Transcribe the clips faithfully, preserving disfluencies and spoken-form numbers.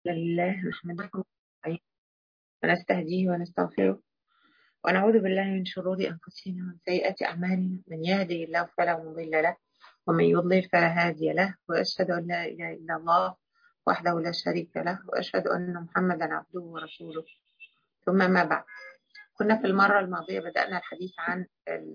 لله نحمده ونستهديه ونستغفره ونعوذ بالله من شرور أنفسنا ومن سيئات أعمالنا. من يهده الله فلا مضل له ومن يضلل فلا هادي له، وأشهد أن لا إله إلا الله وحده لا شريك له، وأشهد أن محمدا عبده ورسوله. ثم ما بعد، كنا في المرة الماضية بدأنا الحديث عن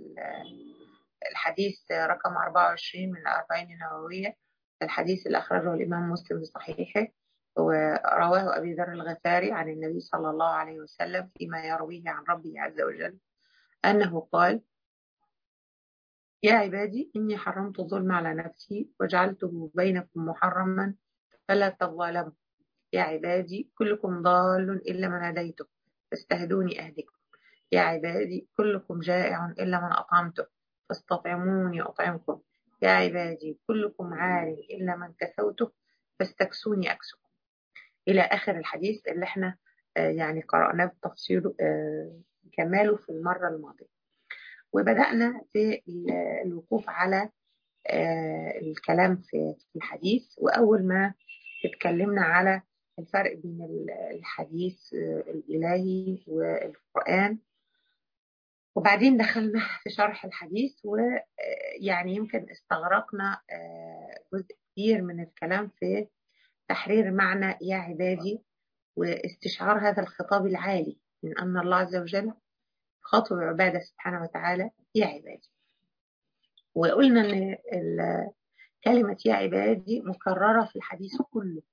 الحديث رقم أربعة وعشرين من الأربعين النووية، الحديث اللي أخرجه الإمام مسلم في صحيحه ورواه أبي ذر الغفاري عن النبي صلى الله عليه وسلم فيما يرويه عن ربه عز وجل أنه قال: يا عبادي إني حرمت الظلم على نفسي وجعلته بينكم محرما فلا تظالموا. يا عبادي كلكم ضال إلا من هديته فاستهدوني أهدكم. يا عبادي كلكم جائع إلا من أطعمته فاستطعموني أطعمكم. يا عبادي كلكم عار إلا من كسوته فاستكسوني أكسكم، إلى آخر الحديث اللي احنا آه يعني قرأناه بتفصيله آه كماله في المرة الماضية. وبدأنا في الوقوف على آه الكلام في الحديث، وأول ما اتكلمنا على الفرق بين الحديث آه الإلهي والقرآن، وبعدين دخلنا في شرح الحديث، ويعني يمكن استغرقنا جزء كبير من الكلام في تحرير معنى يا عبادي، واستشعار هذا الخطاب العالي من أن الله عز وجل خاطب عباده سبحانه وتعالى يا عبادي. وقلنا أن كلمة يا عبادي مكررة في الحديث كله،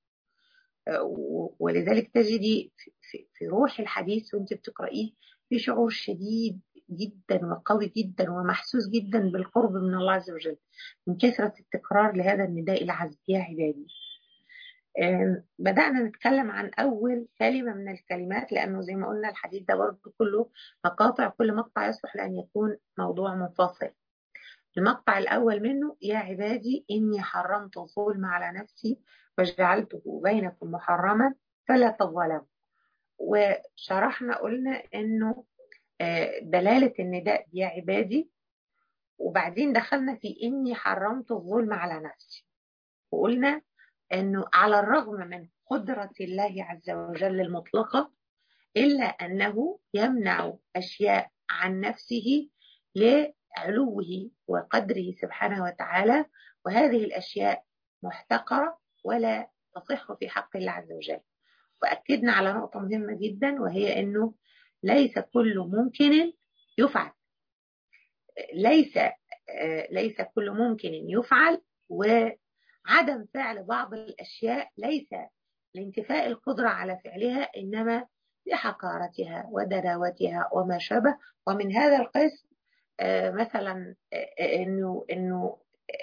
ولذلك تجدي في روح الحديث وانت بتقرأيه في شعور شديد جدا وقوي جدا ومحسوس جدا بالقرب من الله عز وجل من كثرة التكرار لهذا النداء العذب يا عبادي. بدأنا نتكلم عن أول كلمة من الكلمات، لأنه زي ما قلنا الحديث ده برضه كله مقاطع، كل مقطع يصلح لأن يكون موضوع منفصل. المقطع الأول منه: يا عبادي إني حرمت الظلم على نفسي وجعلته بينكم محرما فلا تظالموا. وشرحنا قلنا إنه دلالة النداء يا عبادي، وبعدين دخلنا في إني حرمت الظلم على نفسي، وقلنا إنه على الرغم من قدرة الله عز وجل المطلقة إلا أنه يمنع أشياء عن نفسه لعلوه وقدره سبحانه وتعالى، وهذه الأشياء محتقرة ولا تصح في حق الله عز وجل. وأكدنا على نقطة مهمة جدا، وهي أنه ليس كل ممكن يفعل، ليس ليس كل ممكن يفعل، وعدم فعل بعض الأشياء ليس لانتفاء القدرة على فعلها، إنما لحقارتها ودناوتها وما شابه. ومن هذا القسم مثلا إنه إنه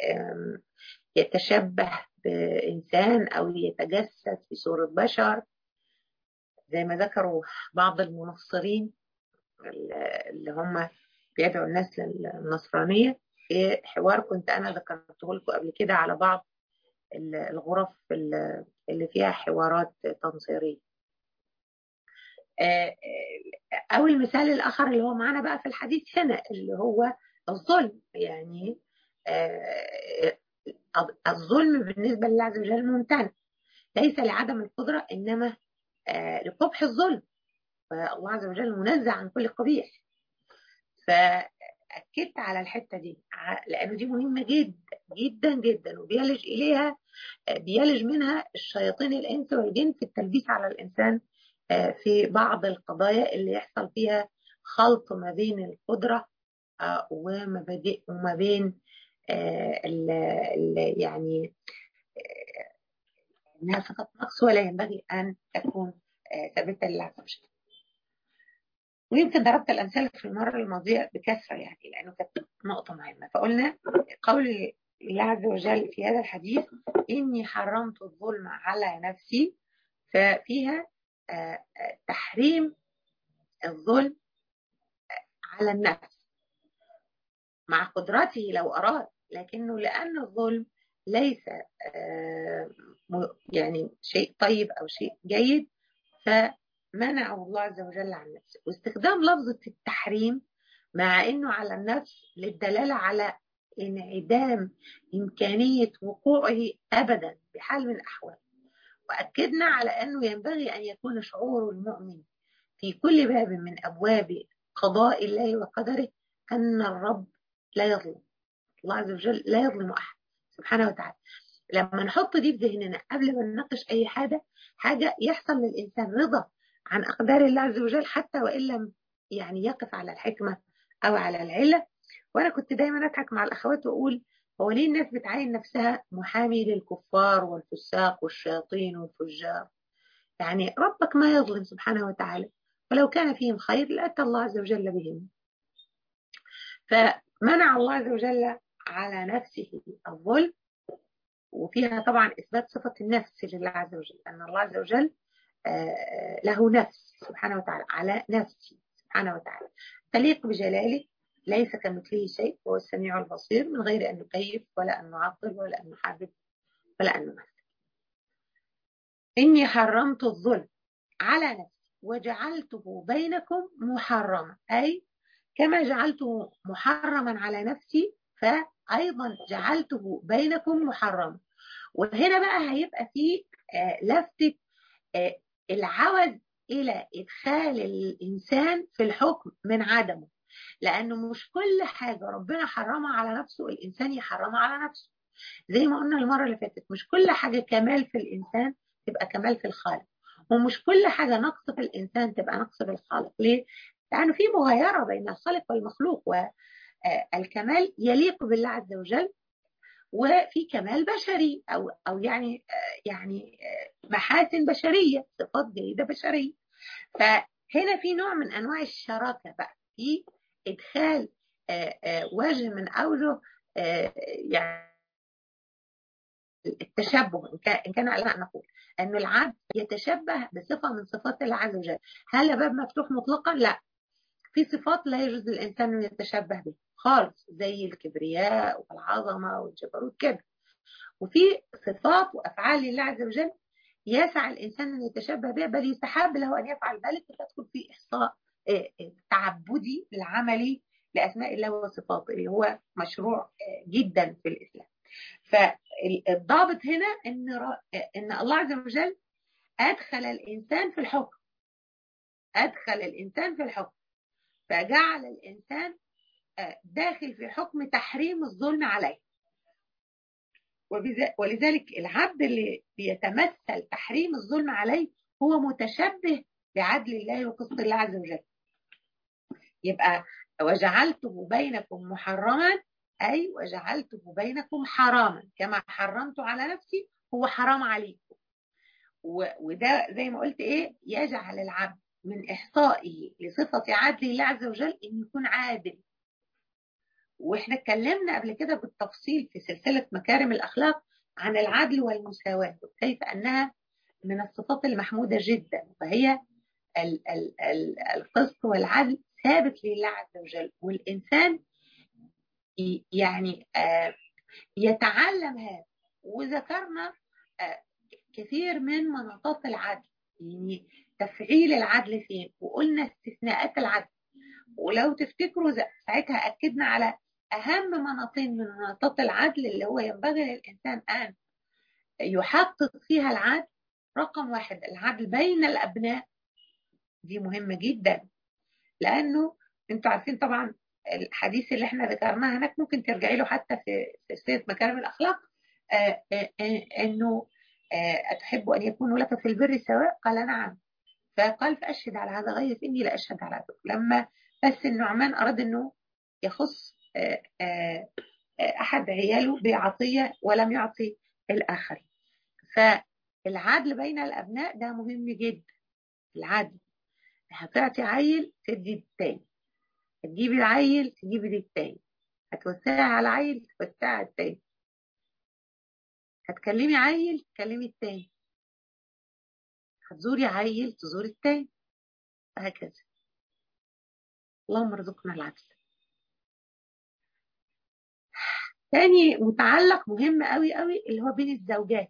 يتشبه بإنسان أو يتجسد في صورة بشر، زي ما ذكروا بعض المنصرين اللي هم بيدعوا الناس للنصرانية في حوار كنت أنا ذكرته لكم قبل كده على بعض الغرف اللي فيها حوارات تنصيرية. أو المثال الآخر اللي هو معنا بقى في الحديث هنا اللي هو الظلم. يعني الظلم بالنسبة لله عز وجل ممتنع، ليس لعدم القدرة إنما لقبح الظلم، فالله عز وجل منزه عن كل قبيح. فأكدت على الحتة دي لأنه دي مهمة جدا جدا جدا، وبيلج إليها بيلج منها الشياطين الإنس والجن في التلبيس على الإنسان في بعض القضايا اللي يحصل فيها خلط ما بين القدرة ومبادئ وما بين ال ال يعني انها صفة نقص ولا ينبغي ان تكون ثابتة لله عز وجل. ويمكن ضربت الامثال في المرة الماضية بكثرة يعني لانه كانت نقطة مهمة. فقلنا قول الله عز وجل في هذا الحديث: اني حرمت الظلم على نفسي، ففيها تحريم الظلم على النفس مع قدرته لو أراد، لكنه لأن الظلم ليس يعني شيء طيب أو شيء جيد فمنعه الله عز وجل عن نفسه. واستخدام لفظة التحريم مع أنه على النفس للدلالة على انعدام إمكانية وقوعه أبدا بحال من الأحوال، وأكدنا على أنه ينبغي أن يكون شعور المؤمن في كل باب من أبواب قضاء الله وقدره أن الرب لا يظلم، الله عز وجل لا يظلم أحد سبحانه وتعالى. لما نحط دي في ذهننا قبل ما نناقش أي حاجة حاجة يحصل للإنسان رضا عن أقدار الله عز وجل، حتى وإن لم يعني يقف على الحكمة أو على العلة. وأنا كنت دايما أضحك مع الأخوات وأقول هو ليه الناس بتعين نفسها محامي للكفار والفساق والشياطين والفجار؟ يعني ربك ما يظلم سبحانه وتعالى، ولو كان فيهم خير لأتى الله عز وجل بهم. فمنع الله عز وجل على نفسه الظلم، وفيها طبعا إثبات صفة النفس لله عز وجل، أن الله عز وجل له نفس سبحانه وتعالى على نفسه سبحانه وتعالى تليق بجلاله، ليس كمثله شيء وهو السميع البصير، من غير أن نكيف ولا أن نعطل ولا أن نحرف ولا أن نمثل. إني حرمت الظلم على نفسي وجعلته بينكم محرما، أي كما جعلته محرما على نفسي فأيضا جعلته بينكم محرما. وهنا بقى هيبقى فيه آه لفتة آه العوز إلى إدخال الإنسان في الحكم من عدمه، لأنه مش كل حاجة ربنا حرمها على نفسه الإنسان يحرمها على نفسه. زي ما قلنا المرة اللي فاتت مش كل حاجة كمال في الإنسان تبقى كمال في الخالق، ومش كل حاجة نقص في الإنسان تبقى نقص في الخالق. ليه؟ لأنه في مغايرة بين الخالق والمخلوق، والكمال يليق بالله عز وجل، وفي كمال بشري أو أو يعني يعني محاسن بشرية، صفات جيدة بشرية. فهنا في نوع من أنواع الشراكة بقى في إدخال وجه من أوجه يعني التشبه، إن كان علينا أن نقول أن العبد يتشبه بصفة من صفات الله عز وجل. هل باب مفتوح مطلقا؟ لا، في صفات لا يجوز للإنسان أن يتشبه به خالص، زي الكبرياء والعظمة والجبروت كده. وفي صفات وأفعال لله عز وجل يسعى الإنسان أن يتشبه بها، بل يستحب له أن يفعل ذلك، فتدخل في إحصاء تعبدي العملي لأسماء الله وصفاته اللي هو مشروع جدا في الإسلام. فالضابط هنا ان ان الله عز وجل ادخل الانسان في الحكم، ادخل الانسان في الحكم فجعل الانسان داخل في حكم تحريم الظلم عليه. ولذلك العبد اللي بيتمثل تحريم الظلم عليه هو متشبه بعدل الله وقسط الله عز وجل. يبقى وجعلته بينكم محرما، أي وجعلته بينكم حراما كما حرمت على نفسي هو حرام عليكم. وده زي ما قلت إيه، يجعل العبد من إحصائه لصفة عدل الله عز وجل إن يكون عادل. وإحنا اتكلمنا قبل كده بالتفصيل في سلسلة مكارم الأخلاق عن العدل والمساواة، وكيف أنها من الصفات المحمودة جدا، وهي ال ال ال القسط والعدل ثابت لله عز وجل، والإنسان يعني يتعلم هذا. وذكرنا كثير من مناطات العدل، يعني تفعيل العدل فين، وقلنا استثناءات العدل. ولو تفتكروا ساعتها أكدنا على أهم مناطين من مناطات العدل اللي هو ينبغي للإنسان أن يحقق فيها العدل. رقم واحد العدل بين الأبناء، دي مهمة جدا، لأنه انتوا عارفين طبعا الحديث اللي احنا ذكرناه هناك ممكن ترجعي له حتى في سلسلة مكارم الأخلاق، آآ آآ أنه أتحب أن يكون لك في البر سواء؟ قال نعم. فقال فأشهد على هذا غير إني لا أشهد على هذا. لما بس النعمان أراد أنه يخص آآ آآ أحد عياله بعطية ولم يعطي الآخر، فالعدل بين الأبناء ده مهم جدا. العدل، هتعطي عيل تدي التاني، هتجيبي العيل تجيبي دي التاني، هتوسعي على عيل توسعي على التاني، هتكلمي عيل تكلمي التاني، هتزوري عيل تزوري التاني، وهكذا. اللهم ارزقنا العدل. تاني متعلق مهم قوي قوي اللي هو بين الزوجات،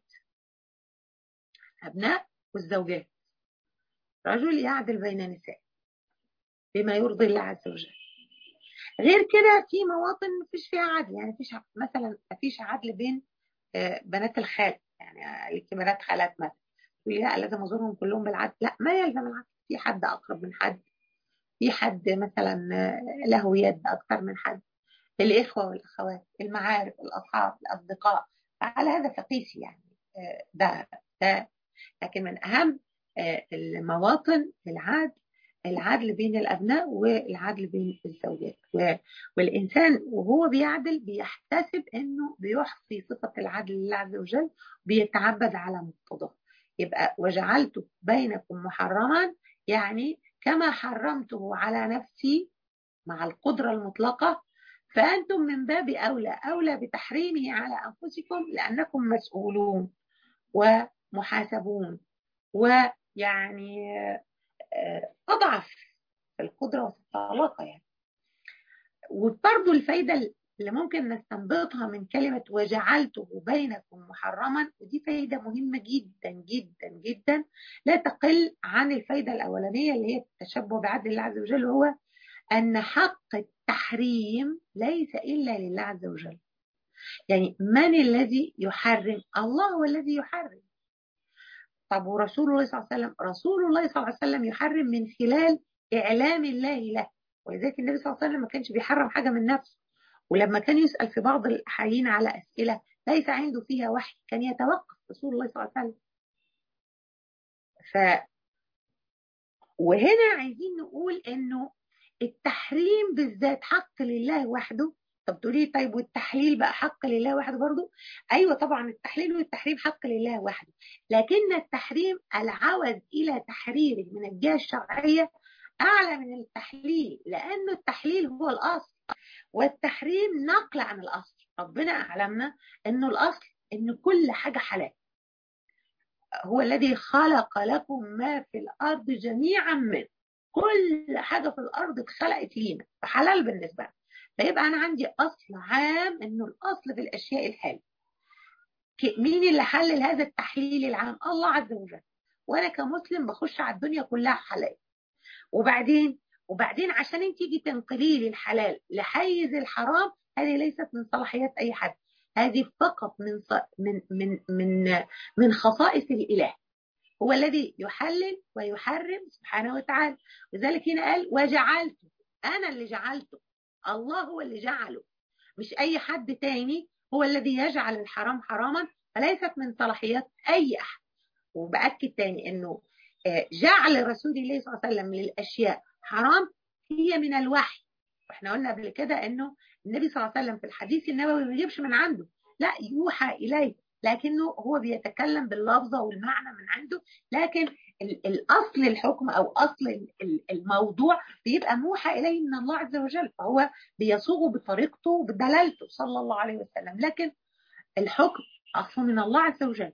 أبناء والزوجات. رجل يعدل بين نساء بما يرضي الله عز وجل. غير كده في مواطن مفيش فيها عدل، يعني مفيش مثلا مفيش عدل بين بنات الخال، يعني ليكي بنات خالات مثلا، تقولي لا لازم ازورهم كلهم بالعدل، لا ما يلزم العدل، في حد اقرب من حد، في حد مثلا له يد اكثر من حد، الاخوه والاخوات، المعارف، الاصحاب، الاصدقاء، فعلى هذا فقيسي يعني. ده ده لكن من اهم المواطن العدل، العدل بين الابناء والعدل بين الزوجات. والانسان وهو بيعدل بيحتسب انه بيحصي صفه العدل لله عز وجل، بيتعبد على مقتضاه. يبقى وجعلت بينكم محرما، يعني كما حرمته على نفسي مع القدره المطلقه، فانتم من باب اولى اولى بتحريمه على انفسكم، لانكم مسؤولون ومحاسبون، ويعني أضعف في القدرة وفي الطلاقة يعني. وبرضه الفايدة اللي ممكن نستنبطها من كلمة وجعلته بينكم محرما، ودي فايدة مهمة جدا جدا جدا، لا تقل عن الفايدة الأولانية اللي هي التشبه بعدل الله عز وجل، هو أن حق التحريم ليس إلا لله عز وجل. يعني من الذي يحرم؟ الله هو الذي يحرم. طب ورسول الله صلى الله عليه وسلم؟ رسول الله صلى الله عليه وسلم يحرم من خلال إعلام الله له، ولذلك النبي صلى الله عليه وسلم ما كانش بيحرم حاجة من نفسه، ولما كان يسأل في بعض الأحيان على أسئلة ليس عنده فيها وحي كان يتوقف رسول الله صلى الله عليه وسلم. ف وهنا عايزين نقول إنه التحريم بالذات حق لله وحده. طب تقولي طيب والتحليل بقى حق لله وحده برضه؟ ايوه طبعا التحليل والتحريم حق لله وحده، لكن التحريم العوز الى تحريره من الجهه الشرعيه اعلى من التحليل، لانه التحليل هو الاصل والتحريم نقل عن الاصل. ربنا اعلمنا انه الاصل ان كل حاجه حلال، هو الذي خلق لكم ما في الارض جميعا منه، كل حاجه في الارض اتخلقت لينا فحلال بالنسبه لنا. فيبقى انا عندي اصل عام انه الاصل في الاشياء الحل. مين اللي حلل هذا التحليل العام؟ الله عز وجل. وانا كمسلم بخش على الدنيا كلها حلال. وبعدين وبعدين عشان انت تيجي تنقلي لي الحلال لحيز الحرام، هذه ليست من صلاحيات اي حد، هذه فقط من من من من من خصائص الاله. هو الذي يحلل ويحرم سبحانه وتعالى. لذلك هنا قال وجعلته، انا اللي جعلته، الله هو اللي جعله، مش اي حد تاني هو الذي يجعل الحرام حراما، فليست من صلاحيات اي احد. وباكد تاني انه جعل رسول الله صلى الله عليه وسلم للاشياء حرام هي من الوحي. واحنا قلنا قبل كده انه النبي صلى الله عليه وسلم في الحديث النبوي ما بيجيبش من عنده، لا يوحى اليه، لكنه هو بيتكلم باللفظه والمعنى من عنده، لكن الاصل الحكم او اصل الموضوع بيبقى موحى اليه من الله عز وجل، فهو بيصوغه بطريقته وبدلالته صلى الله عليه وسلم، لكن الحكم اصله من الله عز وجل.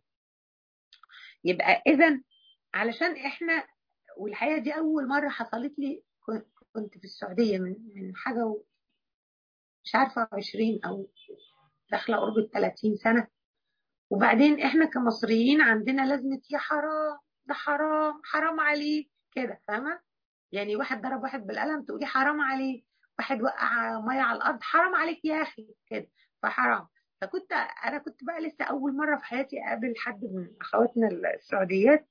يبقى اذا علشان احنا، والحقيقه دي اول مره حصلت لي، كنت في السعوديه من من حاجه مش عارفه عشرين او داخله قرب ال ثلاثين سنه، وبعدين احنا كمصريين عندنا لازمه يا حرام، ده حرام، حرام عليه كده، فاهمه؟ يعني واحد ضرب واحد بالقلم تقولي حرام عليه، واحد وقع ميه على الارض حرام عليك يا اخي كده، فحرام. فكنت انا كنت بقى لسه اول مره في حياتي اقابل حد من اخواتنا السعوديات،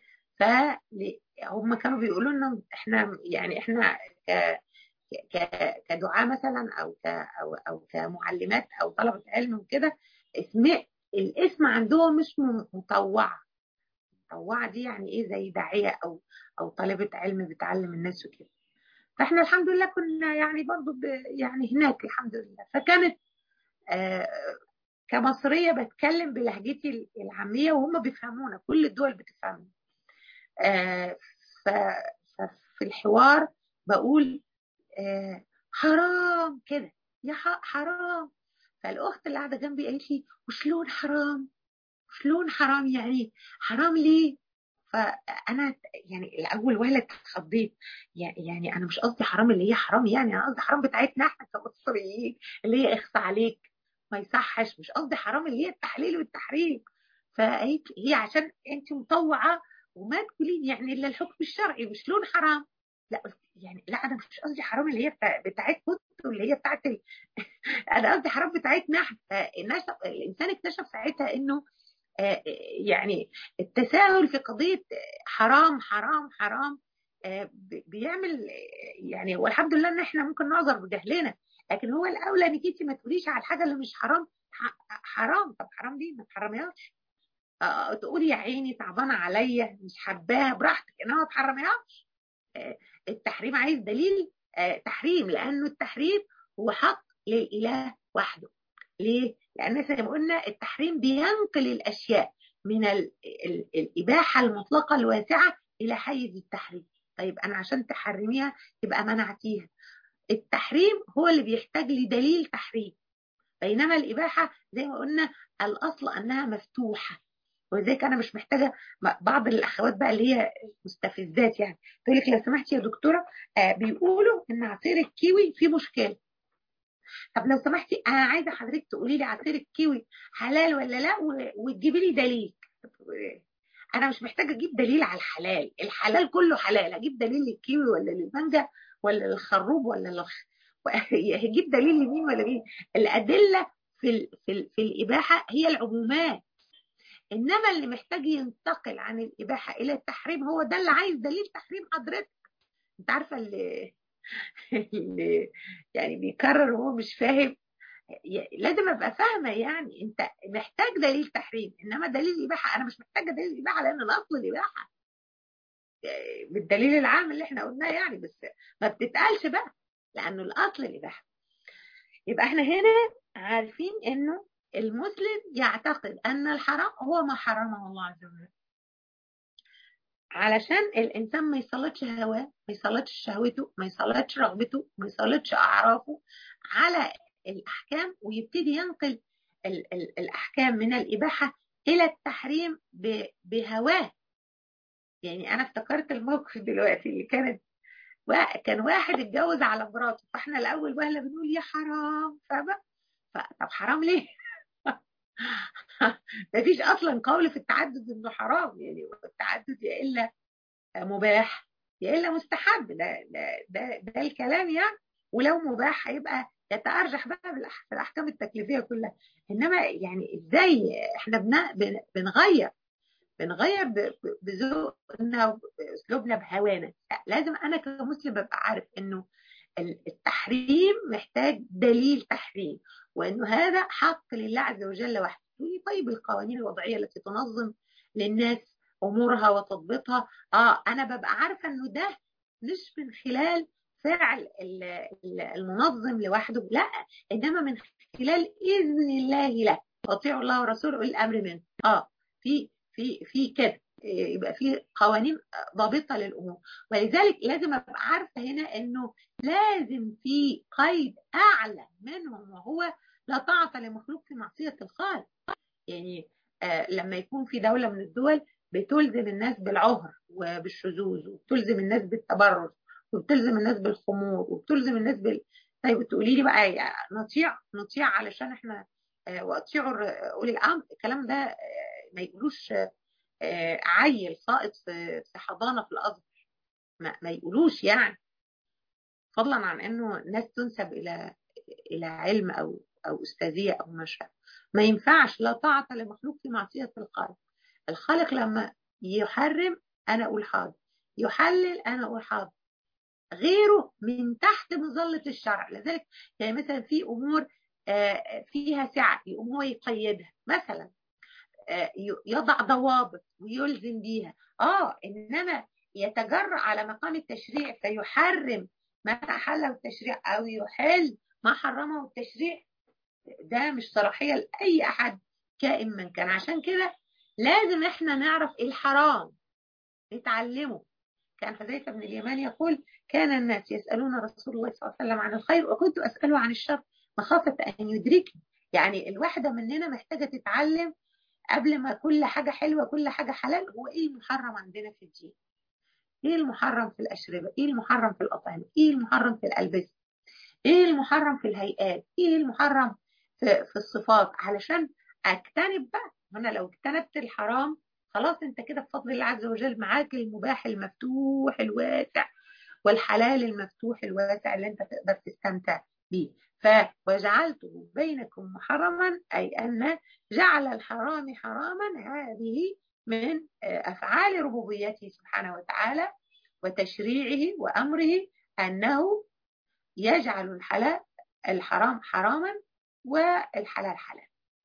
فهم كانوا بيقولوا لنا احنا يعني احنا كدعاء مثلا او او او كمعلمات او طلبه علم وكده، اسم الاسم عندهم مش مطوعه. مطوعه دي يعني ايه؟ زي داعيه او او طالبه علم بتعلم الناس وكده. فاحنا الحمد لله كنا يعني برضو يعني هناك الحمد لله. فكانت آه كمصريه بتكلم بلهجتي العاميه وهم بيفهمونا، كل الدول بتفهمنا. آه ففي الحوار بقول آه حرام كده، يا حرام. فالاخت اللي قاعده جنبي قالت لي وشلون حرام؟ شلون حرام يعني؟ حرام ليه؟ فانا يعني الاول وهله اتخضيت، يعني انا مش قصدي حرام اللي هي حرام، يعني انا قصدي حرام بتاعتنا احنا كمصريين اللي هي اخصى عليك ما يصحش، مش قصدي حرام اللي هي التحليل والتحريم. فقالت هي عشان انت مطوعه وما تقولين يعني الا الحكم الشرعي وشلون حرام. لا يعني لا انا مش قصدي حرام اللي هي بتاع بتاعتكم اللي هي بتاعت ال... انا قصدي حرام بتاعتنا احنا. الناس الانسان اكتشف ساعتها انه يعني التساهل في قضيه حرام حرام حرام بيعمل يعني. والحمد لله ان احنا ممكن نعذر بجهلنا، لكن هو الاولى انك انت ما تقوليش على الحاجه اللي مش حرام حرام. طب حرام دي ما تحرميهاش. آه تقولي يا عيني تعبانه عليا مش حباها براحتك، انما ما تحرميهاش. آه التحريم عايز دليل آه تحريم، لانه التحريم هو حق للاله وحده. ليه؟ لان زي ما قلنا التحريم بينقل الاشياء من ال ال الاباحه المطلقه الواسعه الى حيز التحريم. طيب انا عشان تحرميها يبقى منعتيها. التحريم هو اللي بيحتاج لدليل تحريم، بينما الاباحه زي ما قلنا الاصل انها مفتوحه. ولذلك انا مش محتاجه بعض الاخوات بقى اللي هي مستفزات يعني تقول لك لو سمحتي يا دكتوره آه بيقولوا ان عصير الكيوي فيه مشكله. طب لو سمحتي انا عايزه حضرتك تقولي لي عصير الكيوي حلال ولا لا وتجيبي لي دليل. انا مش محتاجه اجيب دليل على الحلال، الحلال كله حلال. اجيب دليل للكيوي ولا للمانجا ولا للخروب ولا للخ هجيب دليل لمين ولا مين؟ الادله في ال... في, ال... في الاباحه هي العمومات، انما اللي محتاج ينتقل عن الاباحه الى التحريم هو ده اللي عايز دليل تحريم حضرتك. انت عارفه اللي, اللي يعني بيكرر وهو مش فاهم. لازم ابقى فاهمه يعني انت محتاج دليل تحريم، انما دليل الاباحه انا مش محتاجه دليل الاباحه لان الاصل الاباحه بالدليل العام اللي احنا قلناه يعني، بس ما بتتقالش بقى لانه الاصل الاباحه. يبقى احنا هنا عارفين انه المسلم يعتقد ان الحرام هو ما حرمه الله عز وجل، علشان الانسان ما يسلطش هواه، ما يسلطش شهوته، ما يسلطش رغبته، ما يسلطش اعرافه على الاحكام ويبتدي ينقل ال ال الاحكام من الاباحه الى التحريم بهواه. يعني انا افتكرت الموقف دلوقتي اللي كانت كان واحد اتجوز على مراته، فاحنا الاول وهله بنقول يا حرام، فاهمه؟ طب حرام ليه؟ مفيش اصلا قول في التعدد انه حرام يعني. التعدد يا الا مباح يا الا مستحب، ده ده ده, ده الكلام يعني. ولو مباح هيبقى يتارجح بقى في الاحكام التكليفيه كلها. انما يعني ازاي احنا بنغير بنغير بذوقنا باسلوبنا بهوانا؟ لازم انا كمسلم ببقى عارف انه التحريم محتاج دليل تحريم، وانه هذا حق لله عز وجل وحده. طيب القوانين الوضعيه التي تنظم للناس امورها وتضبطها، اه انا ببقى عارفه انه ده مش من خلال فعل المنظم لوحده، لا، انما من خلال اذن الله له. اطيعوا الله ورسوله اولي الامر منه. اه في في في كده يبقى في قوانين ضابطه للامور. ولذلك لازم ابقى عارفه هنا انه لازم في قيد اعلى منهم، وهو لا طاعه لمخلوق في معصيه الخالق. يعني آه لما يكون في دوله من الدول بتلزم الناس بالعهر وبالشذوذ، وبتلزم الناس بالتبرج، وبتلزم الناس بالخمور، وبتلزم الناس بال طيب تقولي لي بقى يعني نطيع نطيع علشان احنا آه واطيعوا اولي الامر. الكلام ده آه ما يقولوش آه عيل ساقط في في حضانه في الازهر، ما, ما يقولوش يعني، فضلا عن انه ناس تنسب الى الى علم او او استاذيه او ما شابه. ما ينفعش لا طاعه لمخلوق في معصيه الخالق. الخالق لما يحرم انا اقول حاضر، يحلل انا اقول حاضر، غيره من تحت مظله الشرع. لذلك يعني مثلا في امور فيها سعه يقوم هو يقيدها، مثلا يضع ضوابط ويلزم بيها. اه انما يتجرأ على مقام التشريع فيحرم ما احله التشريع او يحل ما حرمه التشريع، ده مش صلاحيه لاي احد كائن من كان. عشان كده لازم احنا نعرف الحرام نتعلمه. كان حذيفه بن اليمان يقول كان الناس يسالون رسول الله صلى الله عليه وسلم عن الخير وكنت اساله عن الشر مخافه ان يدركني. يعني الواحده مننا محتاجه تتعلم قبل ما كل حاجه حلوه كل حاجه حلال، هو ايه المحرم عندنا في الدين؟ ايه المحرم في الاشربه؟ ايه المحرم في الاطعمه؟ ايه المحرم في الالبسه؟ ايه المحرم في الهيئات؟ ايه المحرم في, في الصفات؟ علشان اجتنب بقى. انا لو اجتنبت الحرام خلاص انت كده بفضل الله عز وجل معاك المباح المفتوح الواسع والحلال المفتوح الواسع اللي انت تقدر تستمتع به. فوجعلته بينكم محرما أي أن جعل الحرام حراما، هذه من أفعال ربوبيته سبحانه وتعالى وتشريعه وأمره، أنه يجعل الحلال الحرام حراما والحلال حلال.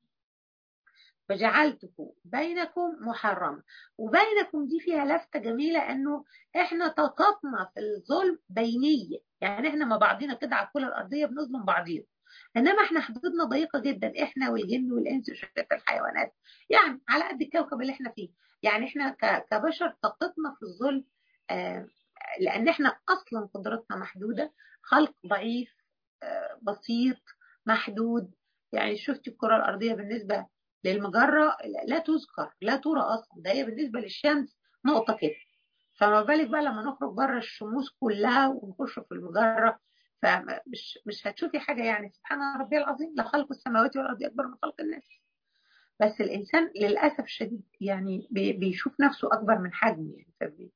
فجعلته بينكم محرما، وبينكم دي فيها لفتة جميلة، أنه إحنا طاقتنا في الظلم بينية، يعني إحنا مع بعضنا كده على الكرة الأرضية بنظلم بعضينا، إنما إحنا حدودنا ضيقة جدا، إحنا والجن والإنس وشتات الحيوانات، يعني على قد الكوكب اللي إحنا فيه. يعني إحنا كبشر طاقتنا في الظلم آه لأن إحنا أصلا قدرتنا محدودة، خلق ضعيف آه بسيط محدود. يعني شفتي الكرة الأرضية بالنسبة للمجرة لا تذكر لا ترى أصلا، ده هي بالنسبة للشمس نقطة كده، فما بالك بقى لما نخرج بره الشموس كلها ونخش في المجرة، فمش مش هتشوفي حاجة. يعني سبحان ربي العظيم، لخلق السماوات والأرض أكبر من خلق الناس. بس الإنسان للأسف الشديد يعني بيشوف نفسه أكبر من حجمه، يعني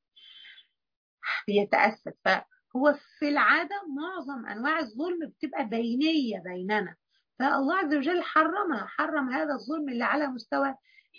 فبيتأسف. فهو في العادة معظم أنواع الظلم بتبقى بينية بيننا، فالله عز وجل حرمها، حرم هذا الظلم اللي على مستوى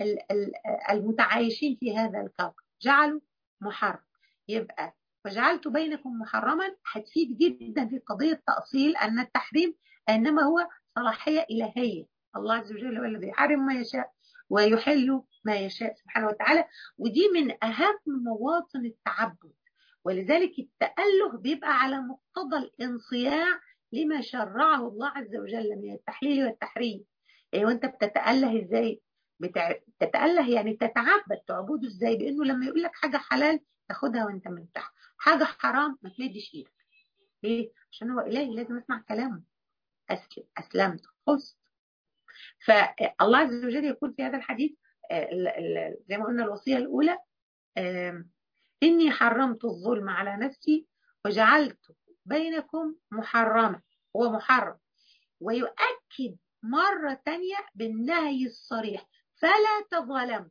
المتعايشين في هذا الكوكب، جعله محرم. يبقى وجعلت بينكم محرما هتفيد جدا في قضية تأصيل أن التحريم إنما هو صلاحية إلهية، الله عز وجل هو الذي يحرم ما يشاء ويحل ما يشاء سبحانه وتعالى، ودي من أهم مواطن التعبد. ولذلك التأله بيبقى على مقتضى الانصياع لما شرعه الله عز وجل من التحليل والتحريم. يعني وانت بتتأله ازاي؟ بتع... تتأله يعني تتعبد، تعبده ازاي؟ بانه لما يقول لك حاجة حلال تاخدها وانت مرتاح، حاجة حرام ما تمدش ايدك. ليه؟ عشان هو إلهي لازم اسمع كلامه. أسلم أسلمت خلص. فالله عز وجل يقول في هذا الحديث زي ما قلنا الوصية الأولى، إني حرمت الظلم على نفسي وجعلت بينكم محرما، هو محرم. ويؤكد مرة تانية بالنهي الصريح فلا تظلموا،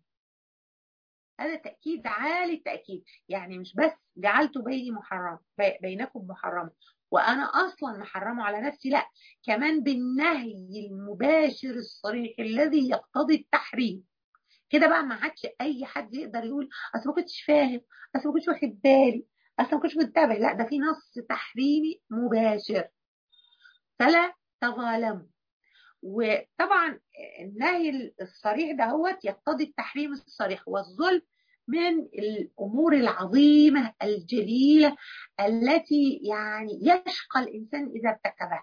هذا تأكيد عالي التأكيد. يعني مش بس جعلت بيني محرم بينكم محرما وأنا أصلا محرمه على نفسي، لا، كمان بالنهي المباشر الصريح الذي يقتضي التحريم. كده بقى ما عادش اي حد يقدر يقول اصل ما كنتش فاهم، اصل ما كنتش واخد بالي، اصل ما كنتش منتبه، لا، ده في نص تحريمي مباشر فلا تظالموا. وطبعا النهي الصريح ده هو يقتضي التحريم الصريح، والظلم من الامور العظيمه الجليله التي يعني يشقى الانسان اذا ارتكبها،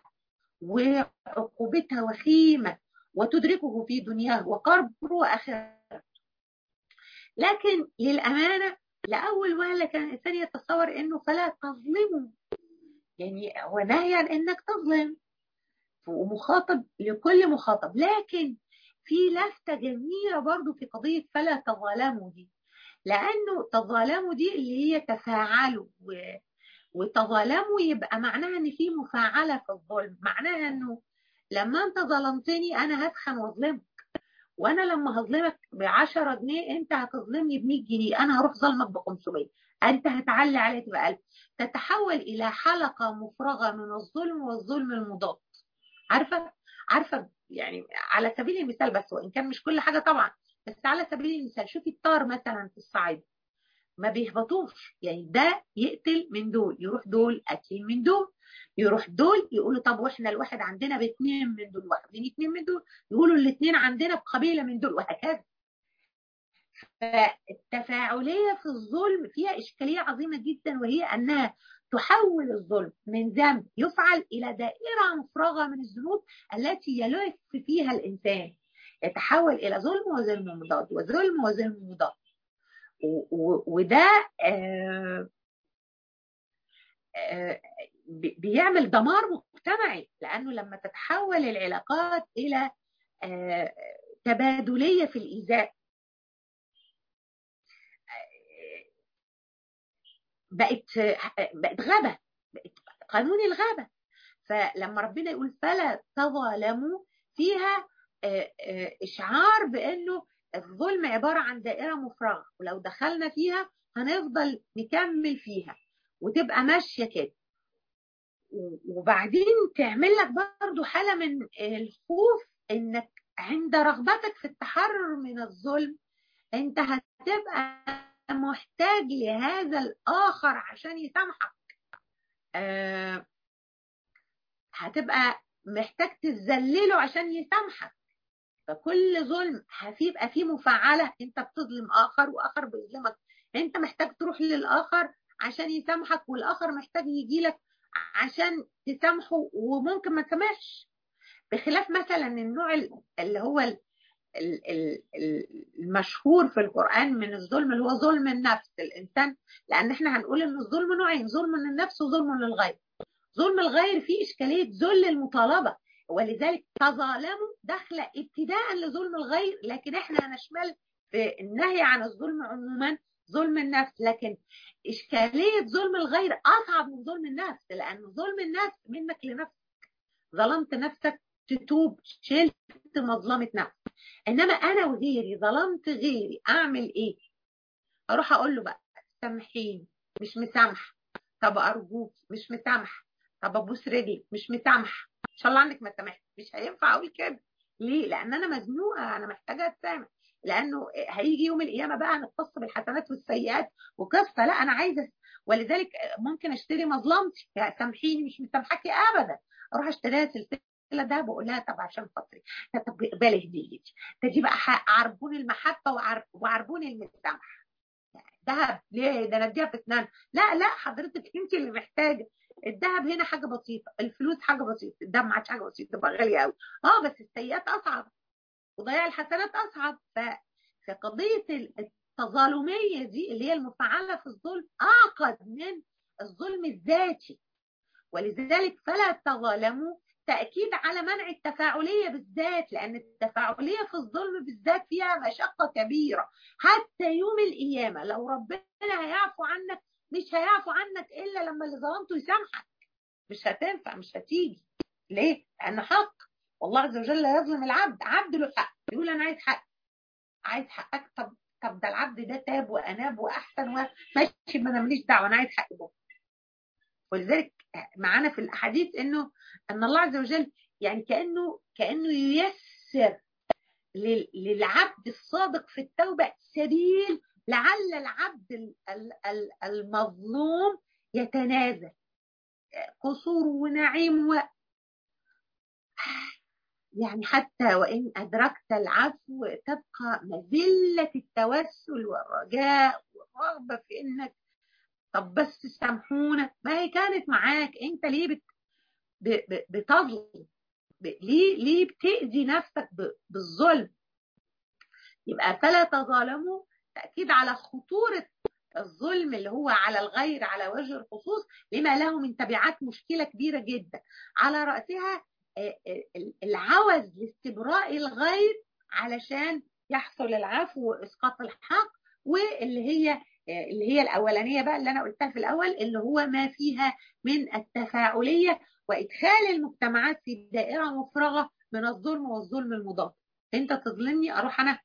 وعقوبتها وخيمه وتدركه في دنياه وقربه واخرته. لكن للأمانة لأول وهلة كان الإنسان يتصور إنه فلا تظلموا، يعني هو نهي عن إنك تظلم ومخاطب لكل مخاطب. لكن في لفتة جميلة برضو في قضية فلا تظالموا دي، لأنه تظالموا دي اللي هي تفاعلوا، وتظالموا يبقى معناها إن في مفاعلة في الظلم، معناها إنه لما أنت ظلمتني أنا هتخن واظلمك، وانا لما هظلمك ب عشرة جنيه انت هتظلمني ب مية جنيه، انا هروح ظلمك ب خمسمية، انت هتعلي عليا تبقى ألف، تتحول الى حلقه مفرغه من الظلم والظلم المضاد. عارفه عارفه يعني على سبيل المثال، بس وان كان مش كل حاجه طبعا، بس على سبيل المثال شوفي الطار مثلا في الصعيد ما بيهبطوش، يعني ده يقتل من دول يروح دول قاتلين من دول، يروح دول يقولوا طب واحنا الواحد عندنا باثنين من دول واخدين اثنين من دول، يقولوا الاثنين عندنا بقبيله من دول، وهكذا. فالتفاعليه في الظلم فيها اشكاليه عظيمه جدا، وهي انها تحول الظلم من ذنب يفعل الى دائره مفرغه من الذنوب التي يلف فيها الانسان، يتحول الى ظلم وظلم مضاد وظلم وظلم مضاد. وده آه آه بيعمل دمار مجتمعي، لأنه لما تتحول العلاقات إلى آه تبادلية في الإيذاء بقت بقت غابة، بقت قانون الغابة. فلما ربنا يقول فلا تظالموا فيها إشعار بأنه الظلم عبارة عن دائرة مفرغة، ولو دخلنا فيها هنفضل نكمل فيها وتبقى ماشية كده. وبعدين تعمل لك برضو حالة من الخوف انك عند رغبتك في التحرر من الظلم انت هتبقى محتاج لهذا الآخر عشان يسامحك. آه هتبقى محتاج تذلله عشان يسامحك. فكل ظلم هيبقى فيه مفاعلة، انت بتظلم آخر وآخر بيظلمك، انت محتاج تروح للآخر عشان يسامحك، والآخر محتاج يجي لك عشان تسامحه، وممكن ما تسامحش. بخلاف مثلا النوع اللي هو المشهور في القرآن من الظلم اللي هو ظلم النفس الإنسان، لأن احنا هنقول إن الظلم نوعين، ظلم للنفس وظلم للغير. ظلم الغير فيه إشكالية ذل المطالبة، ولذلك تظالموا داخلة ابتداء لظلم الغير، لكن احنا هنشمل في النهي عن الظلم عموما ظلم النفس. لكن إشكالية ظلم الغير أصعب من ظلم النفس، لأن ظلم النفس منك لنفسك، ظلمت نفسك تتوب، شلت مظلمة نفس. انما انا وغيري ظلمت غيري، اعمل ايه؟ اروح اقول له بقى سامحيني، مش مسامحه. طب ارجوك، مش مسامحه. طب ابوس رجلي، مش مسامحه. ان شاء الله عنك ما سامحت. مش هينفع اقول كده. ليه؟ لان انا مزنوقه، انا محتاجه اتسامح، لانه هيجي يوم القيامه بقى هنختص بالحسنات والسيئات وقصه. لا انا عايزه، ولذلك ممكن اشتري مظلمتي، سامحيني مش مسامحاكي ابدا، اروح اشتريها سلسله ده، بقول لها طب عشان خاطري، طب اقبلي هديتي، تجي بقى عربوني المحبه وعربوني المسامحه. دهب ليه؟ ده انا اديها في اسنان. لا لا حضرتك انت اللي محتاجه. الذهب هنا حاجه بسيطه، الفلوس حاجه بسيطه، الذهب ما عادش حاجه بسيطه، تبقى غاليه قوي. اه بس السيئات اصعب وضياع الحسنات اصعب. ف فقضيه التظالميه دي اللي هي المفعله في الظلم اعقد من الظلم الذاتي. ولذلك فلا تظالموا تأكيد على منع التفاعلية بالذات، لأن التفاعلية في الظلم بالذات فيها مشقة كبيرة. حتى يوم القيامة لو ربنا هيعفو عنك، مش هيعفو عنك إلا لما اللي ظلمته يسامحك. مش هتنفع، مش هتيجي. ليه؟ لأن حق والله عز وجل لا يظلم العبد. عبد له حق، يقول أنا عايز حق، عايز حقك. طب طب ده العبد ده تاب وأناب وأحسن وماشي، ما أنا ماليش دعوة، أنا عايز حق ده. ولذلك معانا في الاحاديث انه ان الله عز وجل يعني كانه كانه ييسر للعبد الصادق في التوبه سبيل لعل العبد المظلوم يتنازل قصور ونعيم و يعني حتى وان ادركت العفو تبقى مذله التوسل والرجاء والرغبه في انك طب بس سامحونا. ما هي كانت معاك، انت ليه بت... بتظلم؟ ليه ليه بتأذي نفسك بالظلم؟ يبقى فلا تظالموا تأكيد على خطورة الظلم اللي هو على الغير على وجه الخصوص، لما له من تبعات مشكلة كبيرة جدا، على رأسها العوز لاستبراء الغير علشان يحصل العفو وإسقاط الحق، واللي هي اللي هي الأولانية بقى اللي أنا قلتها في الأول، اللي هو ما فيها من التفاعلية وإدخال المجتمعات في دائرة مفرغة من الظلم والظلم المضاد. أنت تظلمني أروح أنا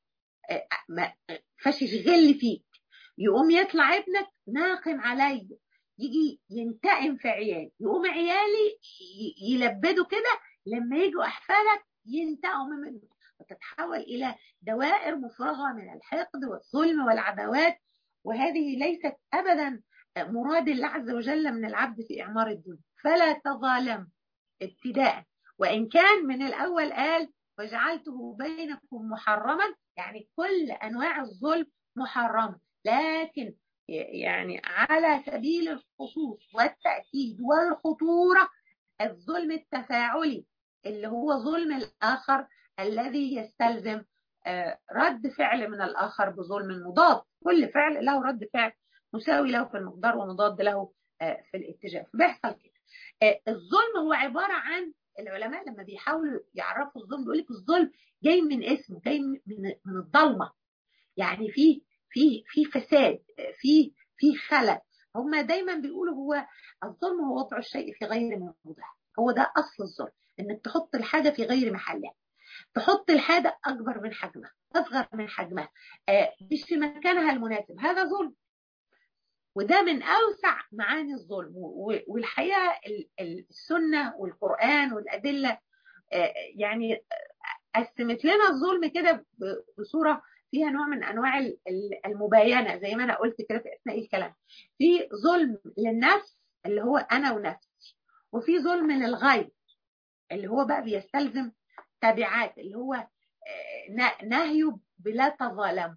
فشش غل فيك، يقوم يطلع ابنك ناقم عليا، يجي ينتقم في عيالي، يقوم عيالي يلبدوا كده، لما يجوا أحفادك ينتقموا منه، وتتحول إلى دوائر مفرغة من الحقد والظلم والعداوات. وهذه ليست أبدا مراد الله عز وجل من العبد في إعمار الدنيا. فلا تظالم ابتداء، وإن كان من الأول قال وجعلته بينكم محرما، يعني كل أنواع الظلم محرمة، لكن يعني على سبيل الخصوص والتأكيد والخطورة الظلم التفاعلي اللي هو ظلم الآخر الذي يستلزم رد فعل من الآخر بظلم مضاد. كل فعل له رد فعل مساوي له في المقدار ومضاد له في الاتجاه. بيحصل كده. الظلم هو عبارة عن، العلماء لما بيحاولوا يعرفوا الظلم بيقول لك الظلم جاي من اسمه، جاي من من الظلمة، يعني في في في فساد، في في خلل. هم دايما بيقولوا هو الظلم هو وضع الشيء في غير موضعه، هو ده اصل الظلم، انك تحط الحاجه في غير محلها، تحط الحاجه اكبر من حجمها، اصغر من حجمها، آه مش في مكانها المناسب، هذا ظلم. وده من أوسع معاني الظلم. والحقيقة السنة والقرآن والأدلة يعني قسمت لنا الظلم كده بصورة فيها نوع من أنواع المباينة، زي ما أنا قلت كده في أثناء الكلام. في ظلم للنفس اللي هو أنا ونفسي، وفي ظلم للغير اللي هو بقى بيستلزم تبعات، اللي هو نهيه بلا تظالم.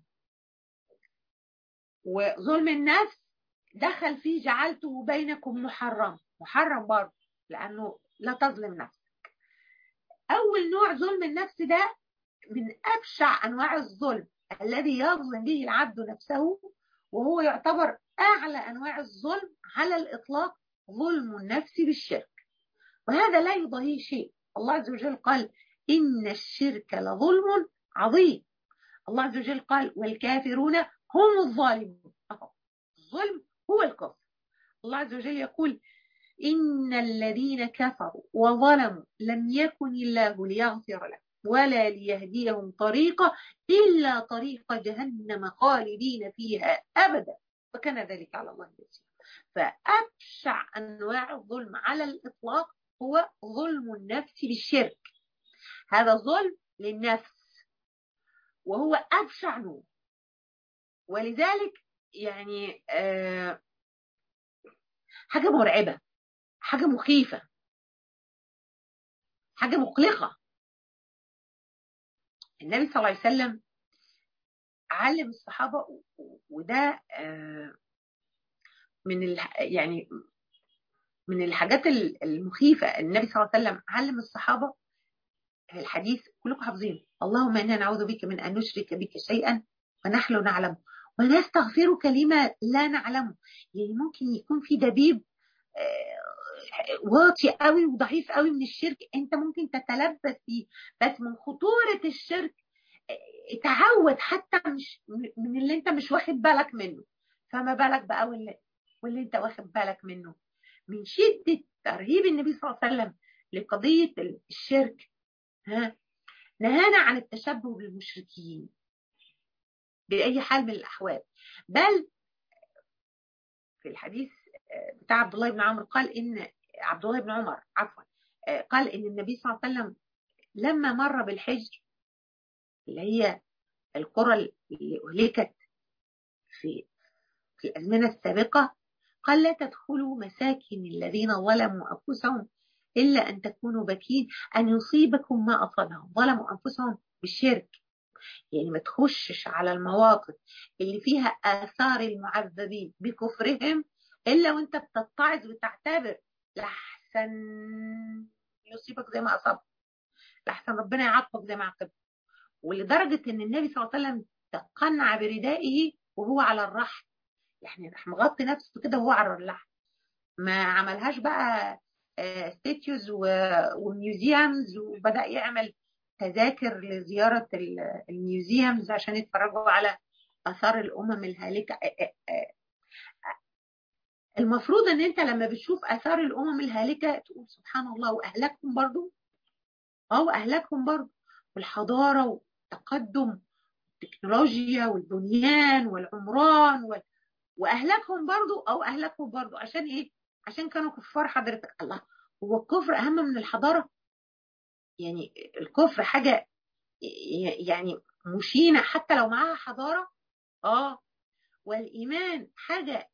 وظلم النفس دخل فيه جعلته بينكم محرم، محرم برضه لأنه لا تظلم نفسك. أول نوع ظلم النفس ده من أبشع أنواع الظلم الذي يظلم به العبد نفسه، وهو يعتبر أعلى أنواع الظلم على الإطلاق، ظلم النفس بالشرك. وهذا لا يضاهيه شيء. الله عز وجل قال إن الشرك لظلم عظيم. الله عز وجل قال والكافرون هم الظالمون. الظلم هو الكفر. الله عز وجل يقول إن الذين كفروا وظلموا لم يكن الله ليغفر لهم ولا ليهديهم طريقا إلا طريق جهنم خالدين فيها أبدا وكان ذلك على الله يسير. فأبشع أنواع الظلم على الإطلاق هو ظلم النفس بالشرك. هذا ظلم للنفس وهو أبشع نوع. ولذلك يعني آه حاجة مرعبة، حاجة مخيفة، حاجة مقلقة. النبي صلى الله عليه وسلم علم الصحابة، وده من يعني من الحاجات المخيفة. النبي صلى الله عليه وسلم علم الصحابة الحديث كلكم حافظين: اللهم إنا نعوذ بك من أن نشرك بك شيئا ونحن نعلمه ونستغفرك لما لا نعلمه. يعني ممكن يكون في دبيب واطي قوي وضعيف قوي من الشرك انت ممكن تتلبس فيه، بس من خطورة الشرك اتعود حتى مش من اللي انت مش واخد بالك منه، فما بالك بقى واللي, واللي انت واخد بالك منه. من شدة ترهيب النبي صلى الله عليه وسلم لقضية الشرك ها نهانا عن التشبه بالمشركين بأي حال من الأحوال. بل في الحديث بتاع عبد الله بن عمرو قال إن عبد الله بن عمر عفوا قال إن النبي صلى الله عليه وسلم لما مر بالحجر اللي هي القرى اللي أهلكت في في الأزمنة السابقة، قال لا تدخلوا مساكن الذين ظلموا أنفسهم إلا أن تكونوا باكين أن يصيبكم ما أصابهم. ظلموا أنفسهم بالشرك، يعني ما تخشش على المواقف اللي فيها آثار المعذبين بكفرهم إلا وانت بتتعظ وتعتبر لحسن يصيبك زي ما أصاب، لحسن ربنا يعاقبك زي ما عاقبك. ولدرجة إن النبي صلى الله عليه وسلم تقنع بردائه وهو على الرحل، يعني راح مغطي نفسه كده وهو على اللحم، ما عملهاش بقى ستيتيوز وميوزيومز وبدأ يعمل تذاكر لزيارة الميوزيومز عشان يتفرجوا على آثار الأمم الهالكة. المفروض ان انت لما بتشوف آثار الأمم الهالكة تقول سبحان الله وأهلكهم برضو، أو أهلكهم برضو، والحضارة والتقدم والتكنولوجيا والبنيان والعمران وال... وأهلكهم برضو أو أهلكهم برضو عشان إيه؟ عشان كانوا كفار حضرتك. الله، هو الكفر أهم من الحضارة؟ يعني الكفر حاجة يعني مشينة حتى لو معاها حضارة، آه والإيمان حاجة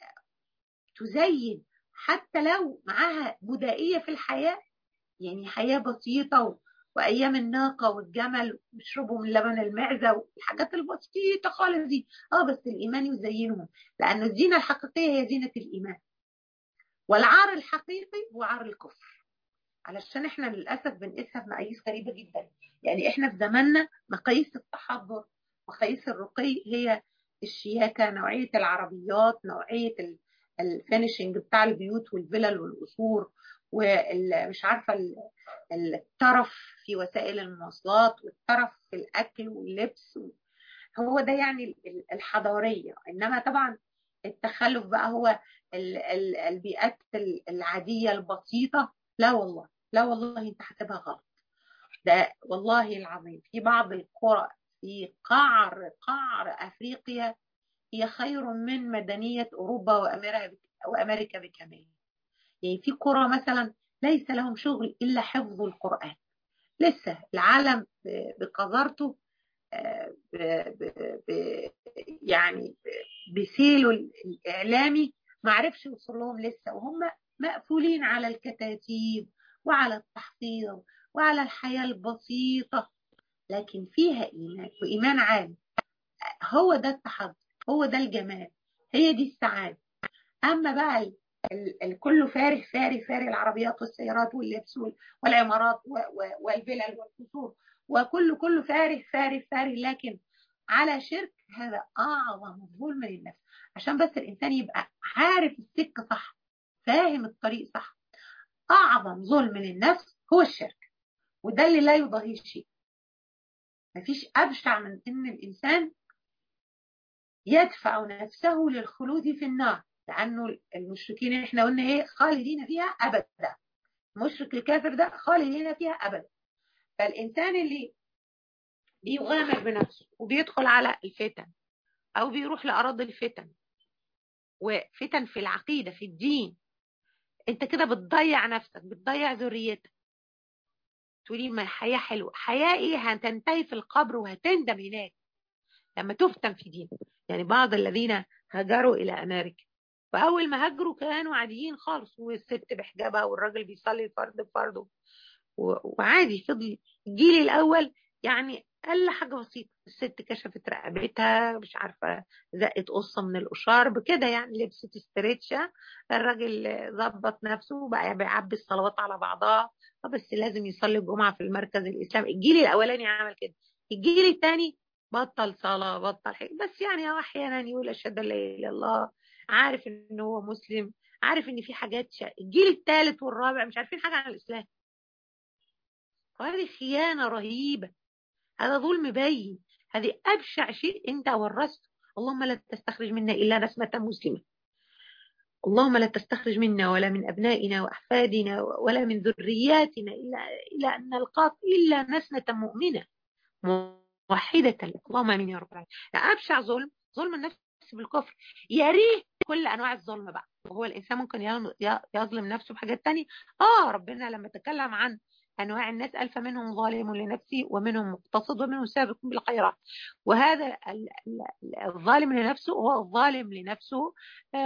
تزين حتى لو معاها بدائية في الحياة، يعني حياة بسيطة و... وأيام الناقة والجمل ويشربوا من لبن المعزة والحاجات البسيطة خالص دي، آه بس الإيمان يزينهم، لأن الزينة الحقيقية هي زينة الإيمان، والعار الحقيقي هو عار الكفر. علشان احنا للأسف بنقيسها بمقاييس غريبة جدا. يعني احنا في زماننا مقاييس التحضر، مقاييس الرقي هي الشياكة، نوعية العربيات، نوعية الفينيشنج بتاع البيوت والفلل والقصور، ومش عارفة الترف في وسائل المواصلات والترف في الأكل واللبس. هو ده يعني الحضارية. إنما طبعا التخلف بقى هو البيئات العادية البسيطة. لا والله، لا والله انت حاسبها غلط. ده والله العظيم في بعض القرى في قعر قعر افريقيا هي خير من مدنية أوروبا وأمريكا وأمريكا بكمال. يعني في قرى مثلا ليس لهم شغل إلا حفظ القرآن، لسه العالم بقذارته، ب... ب... ب... يعني بسيله الإعلامي ما عرفش يوصل لهم لسه، وهم مقفولين على الكتاتيب وعلى التحفيظ وعلى الحياة البسيطة، لكن فيها إيمان وإيمان عالي. هو ده التحضر، هو ده الجمال، هي دي السعادة. أما بقى ال... ال... ال... كله فارغ فارغ فارغ، العربيات والسيارات واللبس والعمارات و... و... والفلل والقصور، وكله كله فارغ فارغ فارغ، لكن على شرك. هذا أعظم ظلم للنفس. عشان بس الإنسان يبقى عارف السكة صح، فاهم الطريق صح. أعظم ظلم للنفس هو الشرك، وده اللي لا يضاهيه شيء. مفيش أبشع من إن الإنسان يدفع نفسه للخلود في النار، لأنه المشركين احنا قلنا ايه؟ خالدين فيها أبدا. المشرك الكافر ده خالدين فيها أبدا. فالإنسان اللي بيغامر بنفسه وبيدخل على الفتن أو بيروح لأراضي الفتن وفتن في العقيدة في الدين، انت كده بتضيع نفسك، بتضيع ذريتك. تقولي ما الحياة حلوة، حياة ايه؟ هتنتهي في القبر وهتندم هناك لما تفتن في دين. يعني بعض الذين هاجروا إلى أمريكا، فأول ما هاجروا كانوا عاديين خالص، والست بحجابها والراجل بيصلي الفرد بفرضه وعادي. فضل الجيل الأول يعني أقل حاجة بسيطة، الست كشفت رقبتها، مش عارفة زقت قصة من الأشارب كده، يعني لبست استريتشة. الراجل ظبط نفسه وبقى بيعبي الصلوات على بعضها، بس لازم يصلي الجمعة في المركز الإسلامي. الجيل الأولاني عمل كده. الجيل الثاني بطل صلاة، بطل حاجة، بس يعني هو أحيانا يقول أشهد أن لا إله إلا الله، عارف إن هو مسلم، عارف إن في حاجات شا... الجيل الثالث والرابع مش عارفين حاجة عن الإسلام. وهذه خيانة رهيبة، هذا ظلم بين، هذه أبشع شيء أنت ورثته. اللهم لا تستخرج منا إلا نسمة مسلمة، اللهم لا تستخرج منا ولا من أبنائنا وأحفادنا ولا من ذرياتنا إلا إلا أن نلقاك إلا نسمة مؤمنة موحدة لك. اللهم امين يا رب العالمين. أبشع ظلم ظلم النفس بالكفر. يا ريت كل انواع الظلم بقى، وهو الانسان ممكن يظلم نفسه بحاجات تانية. اه ربنا لما تكلم عن انواع الناس قال فمنهم ظالم لنفسه ومنهم مقتصد ومنهم سابق بالخيرات. وهذا الظالم لنفسه هو الظالم لنفسه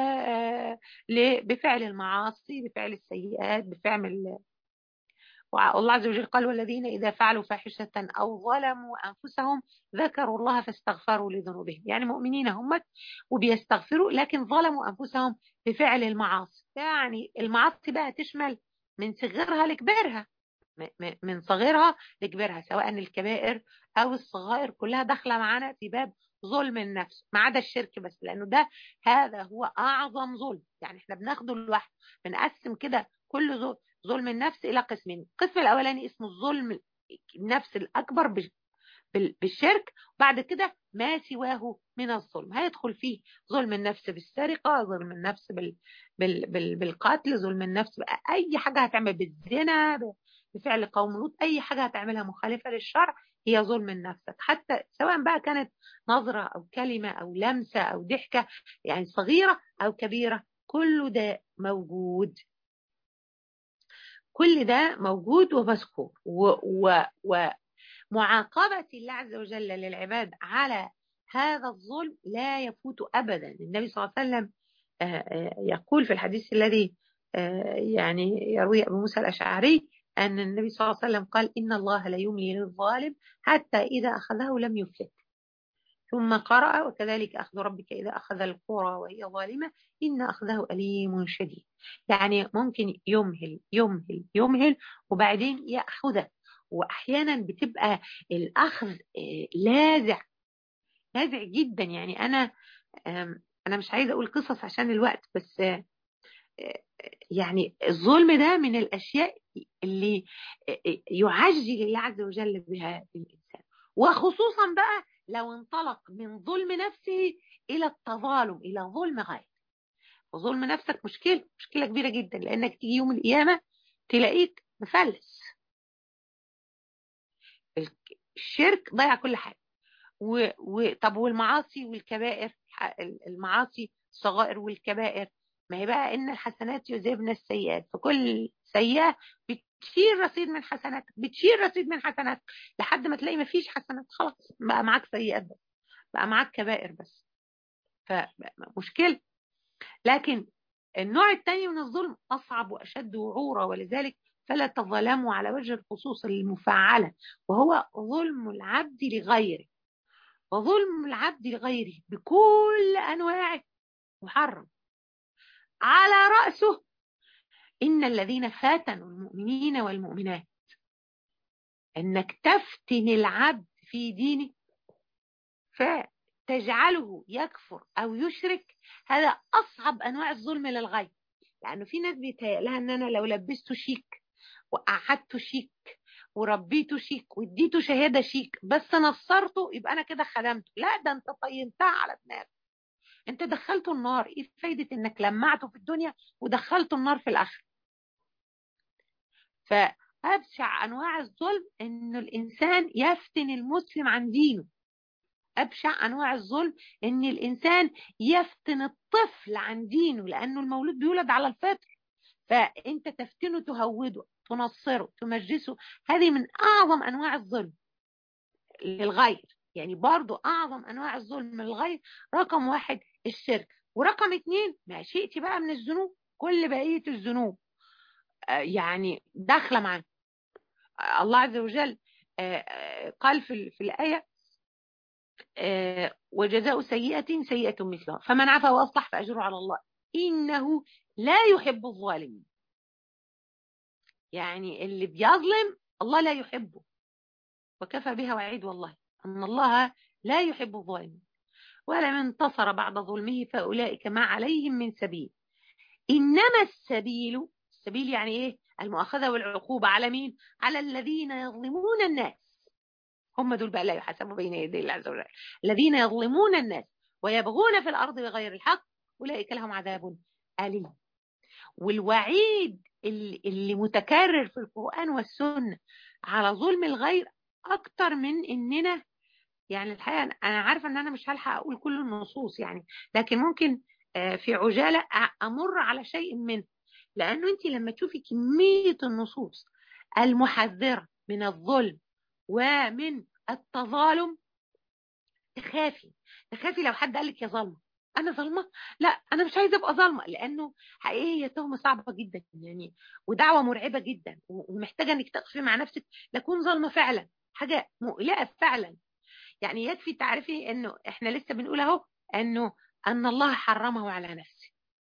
بفعل المعاصي، بفعل السيئات، بفعل. والله عز وجل قال والذين إذا فعلوا فاحشة أو ظلموا أنفسهم ذكروا الله فاستغفروا لذنوبهم. يعني مؤمنين هم وبيستغفروا، لكن ظلموا أنفسهم بفعل المعاصي. يعني المعاصي بقى تشمل من صغرها لكبرها، من صغيرها لكبرها، سواء الكبائر أو الصغائر كلها داخلة معانا في باب ظلم النفس، ما عدا الشرك بس، لأنه ده هذا هو أعظم ظلم. يعني احنا بناخده لوحده، بنقسم كده كل ظلم ظلم النفس إلى قسمين. القسم الأولاني اسمه الظلم النفس الأكبر بالشرك، وبعد كده ما سواه من الظلم هيدخل فيه ظلم النفس بالسرقة، ظلم النفس بال... بال... بال... بالقتل، ظلم النفس بأي حاجة هتعمل، بالزنا، بفعل قوم لوط، أي حاجة هتعملها مخالفة للشرع هي ظلم نفسك، حتى سواء بقى كانت نظرة أو كلمة أو لمسة أو ضحكة، يعني صغيرة أو كبيرة، كله ده موجود، كل ده موجود ومذكور. ومعاقبة الله عز وجل للعباد على هذا الظلم لا يفوت أبدا. النبي صلى الله عليه وسلم يقول في الحديث الذي يعني يروي أبو موسى الأشعري أن النبي صلى الله عليه وسلم قال إن الله لا يملي للظالم حتى إذا أخذه لم يفلت. ثم قرأ وكذلك أخذ ربك إذا أخذ القرى وهي ظالمة إن أخذه أليم شديد. يعني ممكن يمهل يمهل يمهل وبعدين يأخذه، وأحيانا بتبقى الأخذ لاذع لاذع جدا. يعني أنا أنا مش عايزة أقول قصص عشان الوقت، بس يعني الظلم ده من الأشياء اللي يعجل الله عز وجل بها الإنسان، وخصوصا بقى لو انطلق من ظلم نفسه إلى التظالم، إلى ظلم غيره. وظلم نفسك مشكلة مشكلة كبيرة جدا، لأنك تيجي يوم القيامة تلاقيك مفلس. الشرك ضيع كل حاجة، و... و... طب والمعاصي والكبائر، المعاصي الصغائر والكبائر، ما هي بقى إن الحسنات يذهبن السيئات، فكل سيئة بتشيل رصيد من حسناتك، بتشيل رصيد من حسناتك لحد ما تلاقي ما فيش حسنات، خلاص بقى معاك سيئات بس، بقى معاك كبائر بس، فمشكلة. لكن النوع الثاني من الظلم أصعب وأشد وعورة، ولذلك فلا تظلموا على وجه الخصوص المفعلة، وهو ظلم العبد لغيره. وظلم العبد لغيره بكل أنواعه محرم، على رأسه إن الذين فاتنوا المؤمنين والمؤمنات، أنك تفتن العبد في دينه فتجعله يكفر أو يشرك، هذا أصعب أنواع الظلم للغير. لأنه في ناس بيتهيأ لها أن أنا لو لبسته شيك وقعدته شيك وربيته شيك واديته شهادة شيك بس نصرته يبقى أنا كده خدمته. لا، ده أنت طينتها على دماغك، أنت دخلته النار. إيه فايدة أنك لمعته في الدنيا ودخلته النار في الآخر؟ فأبشع أنواع الظلم أن الإنسان يفتن المسلم عن دينه. أبشع أنواع الظلم أن الإنسان يفتن الطفل عن دينه، لأنه المولود بيولد على الفطر، فأنت تفتنه، تهوده، تنصره، تمجسه. هذه من أعظم أنواع الظلم للغير. يعني برضو أعظم أنواع الظلم للغير رقم واحد الشرك، ورقم اتنين ما شئت بقى من الذنوب، كل بقية الذنوب يعني داخلة معانا. الله عز وجل قال في, في الآية وجزاء سيئة سيئة مثلها فمن عفا وأصلح فأجره على الله إنه لا يحب الظالمين. يعني اللي بيظلم الله لا يحبه، وكفى بها وعيد والله أن الله لا يحب الظالمين. ولمن انتصر بعد ظلمه فأولئك ما عليهم من سبيل، إنما السبيل، السبيل يعني إيه؟ المؤاخذة والعقوبة على مين؟ على الذين يظلمون الناس. هم دول بقى لا يحاسبوا بين يدي الله عز وجل. الذين يظلمون الناس ويبغون في الأرض بغير الحق أولئك لهم عذاب أليم. والوعيد اللي متكرر في القرآن والسنة على ظلم الغير أكتر من إننا، يعني الحقيقة أنا عارفة إن أنا مش هلحق أقول كل النصوص يعني، لكن ممكن في عجالة أمر على شيء منه، لأنه أنت لما تشوفي كمية النصوص المحذرة من الظلم ومن التظالم تخافي. تخافي لو حد قالك يا ظلمة، أنا ظلمة؟ لا، أنا مش عايزة أبقى ظلمة، لأنه حقيقة هي تهمة صعبة جدا يعني، ودعوة مرعبة جدا، ومحتاجة إنك تقفي مع نفسك لكون ظلمة فعلا، حاجة مقلقة فعلا. يعني يكفي تعرفي إنه إحنا لسه بنقول أهو إنه أن الله حرمه على نفسه،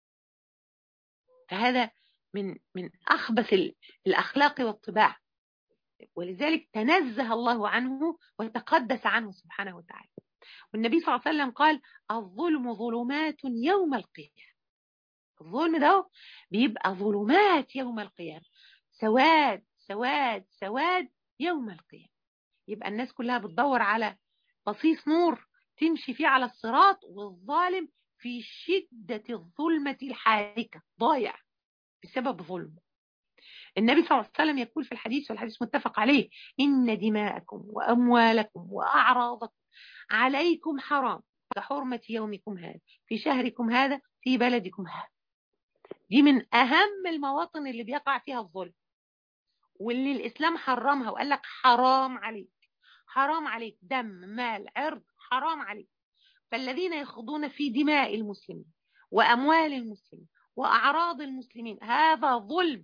فهذا من من أخبث الأخلاق والطباع، ولذلك تنزه الله عنه وتقدس عنه سبحانه وتعالى. والنبي صلى الله عليه وسلم قال الظلم ظلمات يوم القيامة. الظلم ده بيبقى ظلمات يوم القيامة، سواد سواد سواد يوم القيامة. يبقى الناس كلها بتدور على بصيص نور تمشي فيه على الصراط، والظالم في شدة الظلمة الحاركة ضايع بسبب ظلمه. النبي صلى الله عليه وسلم يقول في الحديث، والحديث متفق عليه، إن دماءكم وأموالكم وأعراضكم عليكم حرام كحرمة يومكم هذا في شهركم هذا في بلدكم هذا. دي من أهم المواطن اللي بيقع فيها الظلم، واللي الإسلام حرمها وقال لك حرام عليك، حرام عليك دم مال عرض، حرام عليك. فالذين يخوضون في دماء المسلمين وأموال المسلمين وأعراض المسلمين هذا ظلم.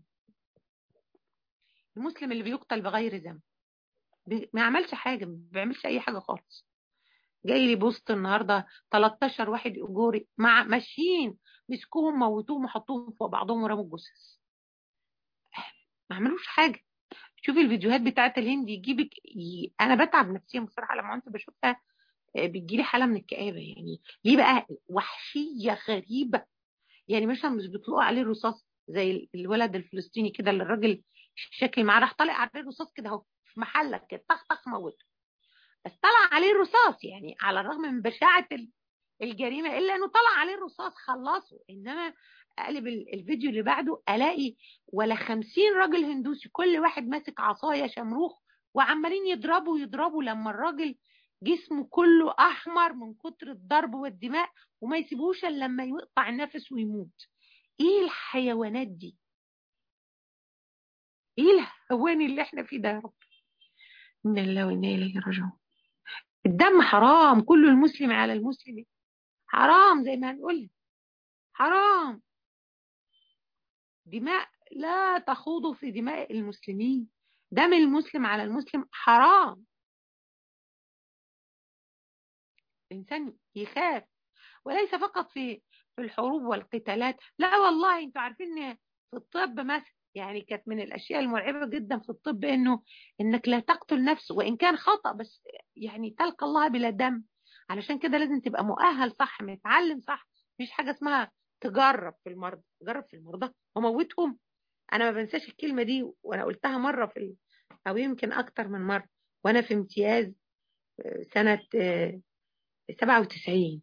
المسلم اللي بيقتل بغير ذنب ما يعملش حاجة، ما بيعملش أي حاجة خالص. جاي لي بوست النهاردة تلتاشر واحد أجوري مع ماشيين مسكوهم موتوهم وحطوهم فوق بعضهم ورموا الجثث، ما عملوش حاجة. شوفي الفيديوهات بتاعت الهند يجيبك ي... أنا بتعب نفسيا بصراحة لما كنت بشوفها، بتجيلي حالة من الكآبة. يعني ليه بقى؟ وحشية غريبة. يعني مثلا مش بيطلقوا عليه الرصاص زي الولد الفلسطيني كده اللي الراجل شكل معاه راح طالع عليه الرصاص كده اهو في محلك كده طخ طخ موته، بس طلع عليه الرصاص. يعني على الرغم من بشاعة الجريمة إلا أنه طلع عليه الرصاص خلصه. إنما أقلب الفيديو اللي بعده ألاقي ولا خمسين راجل هندوسي كل واحد ماسك عصاية شمروخ وعمالين يضربوا يضربوا لما الراجل جسمه كله احمر من كتر الضرب والدماء، وما يسيبوش الا لما يقطع النفس ويموت. ايه الحيوانات دي؟ ايه الهوان اللي احنا فيه ده يا رب؟ إنا لله وإنا إليه راجعون. الدم حرام، كل المسلم على المسلم حرام، زي ما هنقول حرام. دماء لا تخوضوا في دماء المسلمين، دم المسلم على المسلم حرام. الإنسان يخاف، وليس فقط في في الحروب والقتالات، لا والله. انتوا عارفين ان في الطب مثلا، يعني كانت من الاشياء المرعبه جدا في الطب انه انك لا تقتل نفس وان كان خطأ، بس يعني تلقى الله بلا دم. علشان كده لازم تبقى مؤهل صح، متعلم صح. مفيش حاجه اسمها تجرب في المرضى، تجرب في المرضى وموتهم. انا ما بنساش الكلمه دي، وانا قلتها مره في ال... او يمكن اكتر من مره، وانا في امتياز سنه سبعة وتسعين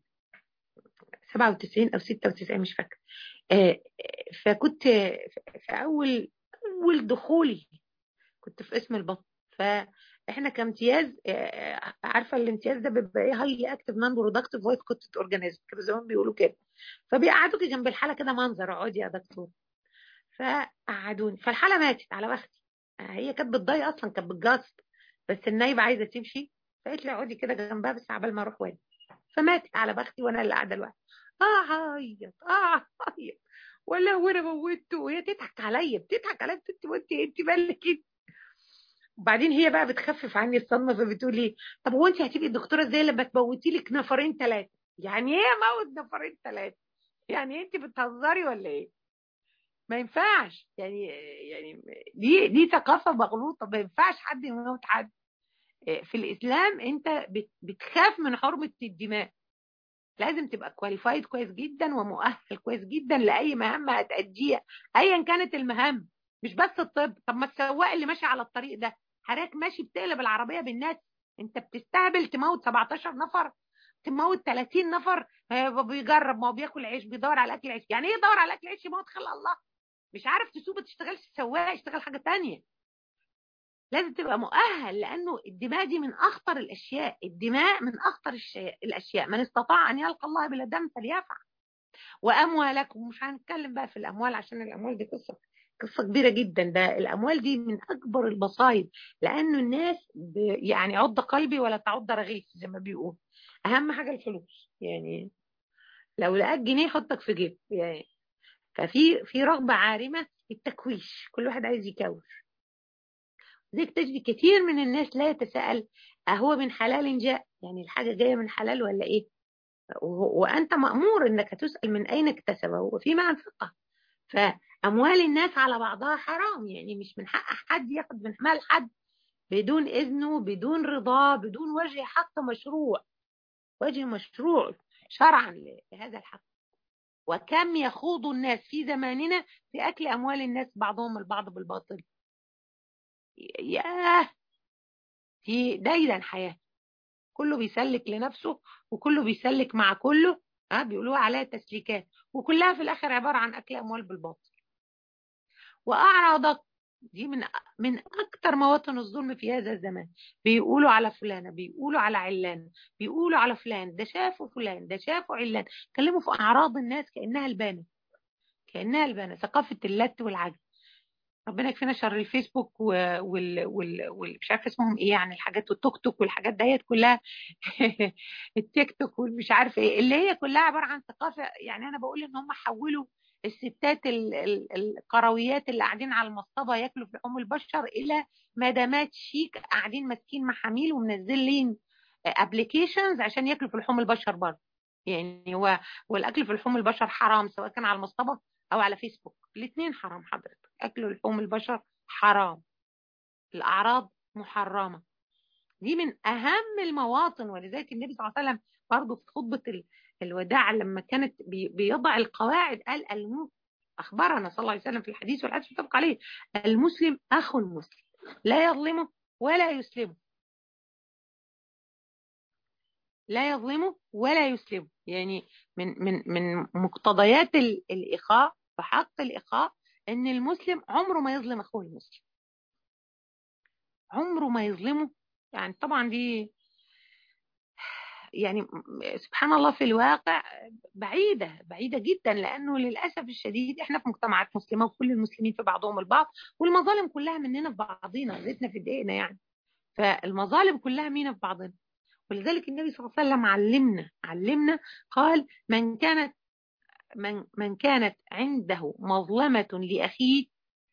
سبعة وتسعين او ستة وتسعين مش فاكره. آه، فكنت في اول اول دخولي كنت في قسم البطن. فاحنا كامتياز، آه، عارفه الامتياز ده بيبقى ايه؟ هاي اكتف نون برودكتيف فويس كونتنت اورجانيزم، كانوا زمان بيقولوا كده. فبيقعدوكي جنب الحاله كده منظر، اقعدي يا دكتور. فقعدوني، فالحاله ماتت على بختي. آه، هي كانت بتضايق اصلا، كانت بتجاص، بس النايبه عايزه تمشي، فقالت لي اقعدي كده جنبها بس عبال ما اروح واجي. فماتت على بختي وانا اللي قاعده لوحدي. اه عيط، اه عيط، ولا وانا موتته، وهي تضحك عليا، بتضحك عليا، بتقول وانت انت مالك كده. وبعدين هي بقى بتخفف عني الصدمه، فبتقول لي طب هو انت هتبقي الدكتوره ازاي لما تموتي لك نفرين ثلاثه؟ يعني ايه موت نفرين ثلاثه؟ يعني انت بتهزري ولا ايه؟ ما ينفعش يعني. يعني دي دي ثقافه مغلوطه، ما ينفعش حد يموت حد. في الاسلام انت بت- بتخاف من حرمه الدماء. لازم تبقى كواليفايد كويس جدا ومؤهل كويس جدا لاي مهمه هتأديها، ايا كانت المهام. مش بس الطب. طب ما السواق اللي ماشي على الطريق ده، حضرتك ماشي بتقلب العربيه بالناس، انت بتستهبل تموت سبعتاشر نفر، تموت ثلاثين نفر. آه، بيجرب، ما هو بياكل عيش، بيدور على اكل عيش. يعني ايه يدور على اكل عيش؟ يموت خلق الله. مش عارف تسوق، ما تشتغلش سواق، اشتغل حاجه تانية. لازم تبقى مؤهل، لانه الدماء دي من اخطر الاشياء. الدماء من اخطر الشيء الاشياء. من استطاع ان يلقى الله بلا دم فليفعل. واموالكم، مش هنتكلم بقى في الاموال عشان الاموال دي قصه قصه كبيره جدا. ده الاموال دي من اكبر المصايب، لانه الناس ب... يعني عض قلبي ولا تعض رغيف زي ما بيقول. اهم حاجه الفلوس يعني. لو لقاك جنيه حطك في جيب يعني. ففي في رغبه عارمه في التكويش، كل واحد عايز يكوش. زي تجد كثير من الناس لا يتساءل أهو من حلال جاء؟ يعني الحاجة جاية من حلال ولا إيه؟ و- وأنت مأمور إنك تسأل من أين اكتسبه وفيما أنفقه. فأموال الناس على بعضها حرام، يعني مش من حق حد ياخد من مال حد بدون إذنه، بدون رضاه، بدون وجه حق مشروع، وجه مشروع شرعا لهذا الحق. وكم يخوض الناس في زماننا في أكل أموال الناس بعضهم البعض بالباطل. ياه، دي دايما حياة. كله بيسلك لنفسه، وكله بيسلك مع كله. ها، بيقولوها عليها تسليكات، وكلها في الاخر عباره عن اكل اموال بالباطل. واعراضك دي من من اكتر مواطن الظلم في هذا الزمان. بيقولوا على فلانه، بيقولوا على علان، بيقولوا على فلان ده شافوا فلان، ده شافوا علان. كلموا في اعراض الناس كانها البانه، كانها البانه. ثقافه اللت والعجب. ربنا يكفينا شر الفيسبوك وال وال وال وال- مش عارفه اسمهم ايه، يعني الحاجات، والتوك توك والحاجات ديت كلها. التيك توك والمش عارفه ايه، اللي هي كلها عباره عن ثقافه. يعني انا بقول ان هم حولوا الستات ال- ال- القرويات اللي قاعدين على المصطبه ياكلوا في لحوم البشر الى مدامات شيك قاعدين ماسكين محاميل ومنزلين ابلكيشنز عشان ياكلوا في لحوم البشر برضه. يعني هو والاكل في لحوم البشر حرام، سواء كان على المصطبه او على فيسبوك. الاثنين حرام حضرتك. اكل لحوم البشر حرام، الاعراض محرمه. دي من اهم المواطن. ولذلك النبي صلى الله عليه وسلم برضه في خطبه ال- الوداع لما كانت بي- بيضع القواعد قال الم اخبرنا صلى الله عليه وسلم في الحديث، والحديث متفق عليه: المسلم اخو المسلم، لا يظلمه ولا يسلمه. لا يظلمه ولا يسلمه. يعني من من من مقتضيات ال- الاخاء، بحق الاخاء، ان المسلم عمره ما يظلم اخوه المسلم، عمره ما يظلمه. يعني طبعا دي يعني سبحان الله في الواقع بعيدة بعيدة جدا، لأنه للأسف الشديد إحنا في مجتمعات مسلمة وكل المسلمين في بعضهم البعض، والمظالم كلها مننا في بعضينا، زيتنا في دقيقنا يعني. فالمظالم كلها مينا في بعضنا. ولذلك النبي صلى الله عليه وسلم علمنا علمنا قال: من كانت من من كانت عنده مظلمة لأخيه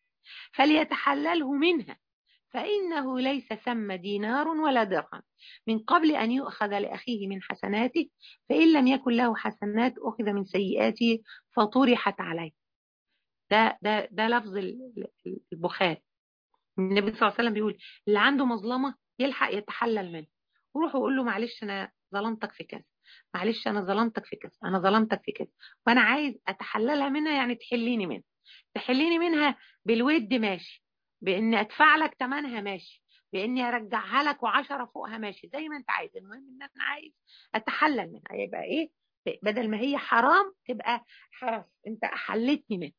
فليتحلله منها، فإنه ليس ثم دينار ولا درهم من قبل أن يؤخذ لأخيه من حسناته، فإن لم يكن له حسنات أخذ من سيئاته فطرحت عليه. ده ده ده لفظ البخاري. النبي صلى الله عليه وسلم بيقول: اللي عنده مظلمة يلحق يتحلل منه، وروح وقول له: معلش أنا ظلمتك في كذا، معلش أنا ظلمتك في كذا، أنا ظلمتك في كذا، وأنا عايز أتحللها منها، يعني تحليني منها، تحليني منها بالود ماشي، بإني أدفع لك ثمنها ماشي، بإني أرجعها لك وعشرة فوقها ماشي، زي ما أنت عايز، المهم إن أنا عايز أتحلل منها. يبقى إيه؟ بدل ما هي حرام تبقى خلاص أنت أحلتني منها.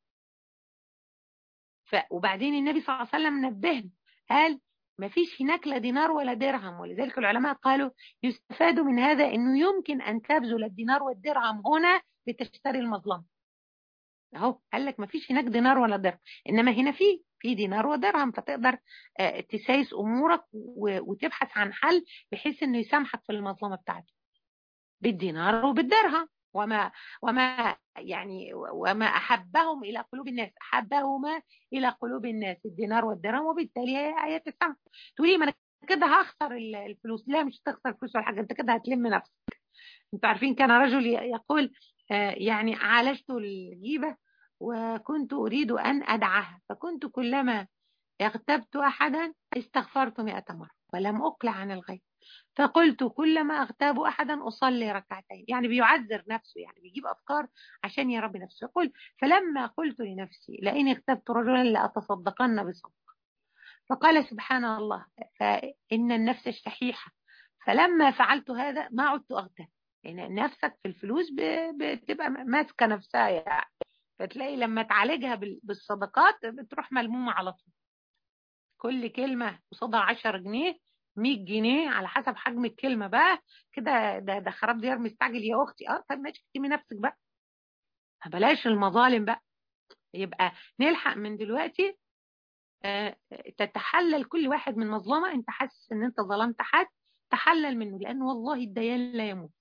ف... وبعدين النبي صلى الله عليه وسلم نبهنا قال: ما فيش هناك لا دينار ولا درهم. ولذلك العلماء قالوا يستفاد من هذا انه يمكن ان تبذل الدينار والدرهم هنا لتشتري المظلمه. اهو قال لك ما فيش هناك دينار ولا درهم، انما هنا في في دينار ودرهم، فتقدر تسايس امورك وتبحث عن حل بحيث انه يسامحك في المظلمه بتاعته بالدينار وبالدرهم. وما وما يعني وما احبهم الى قلوب الناس احبهما الى قلوب الناس الدينار والدرهم، وبالتالي هي ايات السمع. تقولي ما انا كده هخسر الفلوس. لا، مش هتخسر فلوس ولا حاجه، انت كده هتلم نفسك. انتوا عارفين كان رجل يقول آه يعني عالجت الجيبه وكنت اريد ان ادعها، فكنت كلما اغتبت احدا استغفرت مئة مره ولم اقلع عن الغيب، فقلت كلما أغتاب أحدا أصلي ركعتين. يعني بيعذر نفسه، يعني بيجيب أفكار عشان يربي نفسه. يقول: فلما قلت لنفسي لئن اغتبت رجلا لأتصدقن بصدق، فقال سبحان الله فإن النفس شحيحة، فلما فعلت هذا ما عدت أغتاب. يعني نفسك في الفلوس بتبقى ماسكة نفسها يعني، فتلاقي لما تعالجها بالصدقات بتروح ملمومة على طول. كل كلمة قصادها عشرة جنيه، مية جنيه على حسب حجم الكلمة بقى كده. ده ده خراب ديار مستعجل يا أختي. اه طب ماشي، اكتمي نفسك بقى، بلاش المظالم بقى. يبقى نلحق من دلوقتي آه تتحلل كل واحد من مظلمة انت حاسس ان انت ظلمت حد، تحلل منه، لأن والله الديان لا يموت.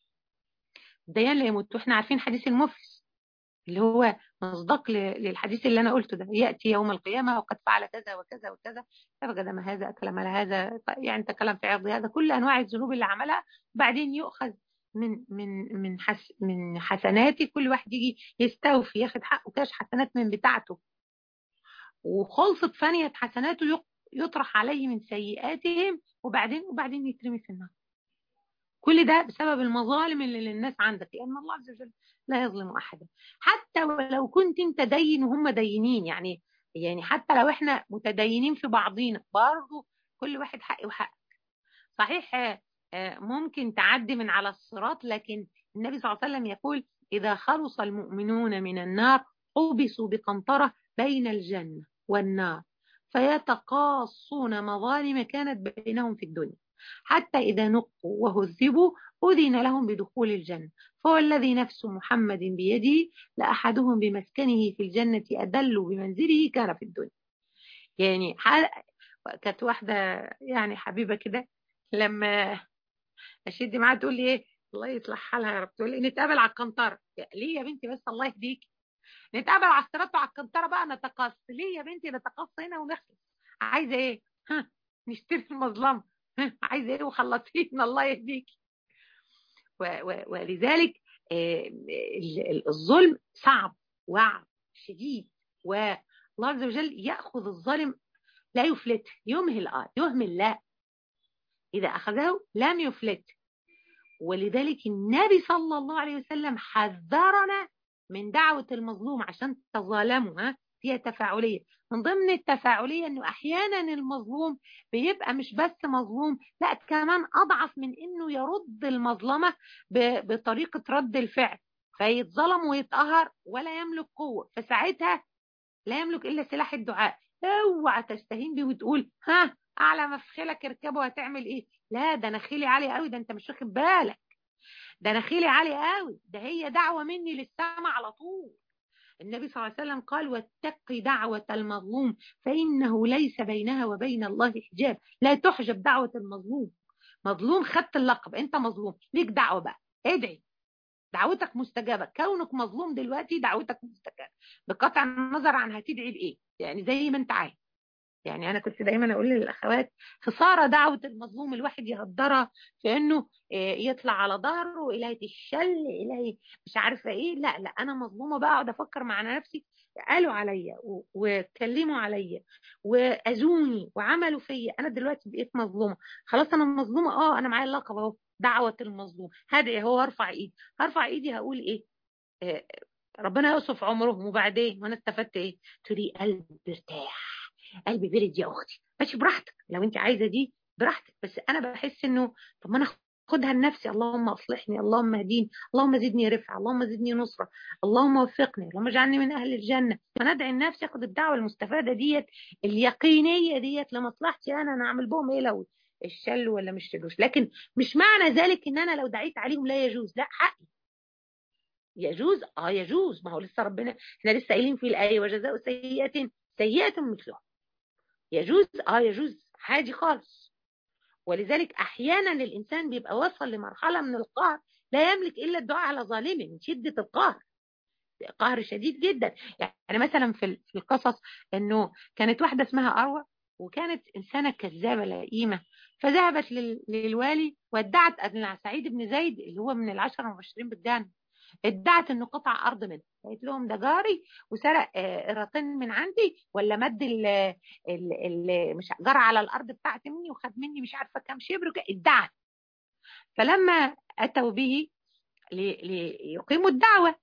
الديان لا يموت. واحنا عارفين حديث المفلس اللي هو مصداق للحديث اللي انا قلته ده: ياتي يوم القيامه وقد فعل كذا وكذا وكذا، فوجد ما هذا، اكل مال هذا، يعني تكلم في عرض هذا، كل انواع الذنوب اللي عملها. بعدين يؤخذ من من من حس من حسناتي، كل واحد يجي يستوفي ياخد حقه كاش حسنات من بتاعته، وخلصت فانية حسناته يطرح عليه من سيئاتهم، وبعدين وبعدين يترمي في النار. كل ده بسبب المظالم اللي للناس عندك، لأن الله عز وجل لا يظلم أحدا. حتى ولو كنت انت دين وهم دينين، يعني يعني حتى لو احنا متدينين في بعضينا، برضه كل واحد حقي وحقك. صحيح ممكن تعدي من على الصراط، لكن النبي صلى الله عليه وسلم يقول: إذا خلص المؤمنون من النار حبسوا بقنطرة بين الجنة والنار فيتقاصون مظالم كانت بينهم في الدنيا، حتى إذا نقوا وهذبوا أذن لهم بدخول الجنة، فهو الذي نفس محمد بيده لأحدهم بمسكنه في الجنة أدل بمنزله كان في الدنيا. يعني كانت واحدة يعني حبيبة كده، لما أشد معاها تقول لي إيه: الله يصلح حالها يا رب، تقول لي نتقابل على القنطرة. ليه يا بنتي بس الله يهديكي؟ نتقابل على الصراط وعلى القنطرة بقى نتقص. ليه يا بنتي نتقص هنا ونخلص؟ عايزة إيه؟ ها نشتري المظلمة؟ عايزه ايه وخلصينا الله يهديكي. ولذلك الظلم صعب وعب شديد، والله عز وجل ياخذ الظالم لا يفلت، يمهل اه يهمل لا، اذا اخذه لم يفلت. ولذلك النبي صلى الله عليه وسلم حذرنا من دعوه المظلوم عشان تظالموا. ها فيها تفاعليه. من ضمن التفاعليه انه احيانا المظلوم بيبقى مش بس مظلوم، لا كمان اضعف من انه يرد المظلمه بطريقه رد الفعل، فيتظلم ويتقهر ولا يملك قوه، فساعتها لا يملك الا سلاح الدعاء. اوعى تستهين بيه وتقول ها اعلى مفخلك اركبه هتعمل ايه؟ لا ده انا خيلي عالي قوي، ده انت مش واخد بالك، ده انا خيلي عالي قوي، ده هي دعوة مني للسماء على طول. النبي صلى الله عليه وسلم قال: واتق دعوة المظلوم فإنه ليس بينها وبين الله حجاب. لا تحجب دعوة المظلوم. مظلوم، خدت اللقب، انت مظلوم، ليك دعوة بقى، ادعي، دعوتك مستجابة. كونك مظلوم دلوقتي دعوتك مستجابة، بقطع النظر عن هتدعي بإيه، يعني زي ما انت عايز. يعني أنا كنت دايما أقول للأخوات: خسارة دعوة المظلوم، الواحد يهدرها في إنه يطلع على ظهره إلهي الشل، إلهي مش عارفة إيه. لا لا، أنا مظلومة بقى، أقعد أفكر مع نفسي: قالوا عليا وكلموا عليا وأذوني وعملوا فيا، أنا دلوقتي بقيت مظلومة، خلاص أنا مظلومة. أه أنا معايا اللقب أهو، دعوة المظلوم، هدعي هو، هرفع إيدي، هرفع إيدي هقول إيه؟ آه ربنا يوصف عمرهم، وبعدين وانا استفدت ايه؟ تقولي قلبي ارتاح، قلبي برد يا اختي. ماشي براحتك، لو انت عايزه دي براحتك، بس انا بحس انه طب ما انا اخدها لنفسي. اللهم اصلحني، اللهم اهديني، اللهم زدني رفعه، اللهم زدني نصره، اللهم وفقني، اللهم اجعلني من اهل الجنه. فانا ادعي لنفسي اخد الدعوه المستفاده ديت اليقينيه ديت لمصلحتي انا. انا اعمل بهم ايه لو الشل ولا مش شلوش؟ لكن مش معنى ذلك ان انا لو دعيت عليهم لا يجوز، لا، حقي يجوز. اه يجوز، ما هو لسه ربنا، احنا لسه قايلين في الايه: وجزاء سيئه سيئه مثلها. يجوز، اه يجوز عادي خالص. ولذلك احيانا الانسان بيبقى وصل لمرحله من القهر لا يملك الا الدعاء على ظالمه من شده القهر، قهر شديد جدا. يعني مثلا في في القصص انه كانت واحده اسمها اروى، وكانت انسانه كذابه لئيمه، فذهبت لل- للوالي وادعت ان سعيد بن زيد اللي هو من العشره المبشرين بالجنه، ادعت انه قطع ارض منه. قالت لهم ده جاري وسرق آه، قراطين من عندي، ولا مد ال ال ال مش جرى على الارض بتاعتي مني وخد مني مش عارفه كام شبر وكده. ادعت. فلما اتوا به لي- ليقيموا الدعوه،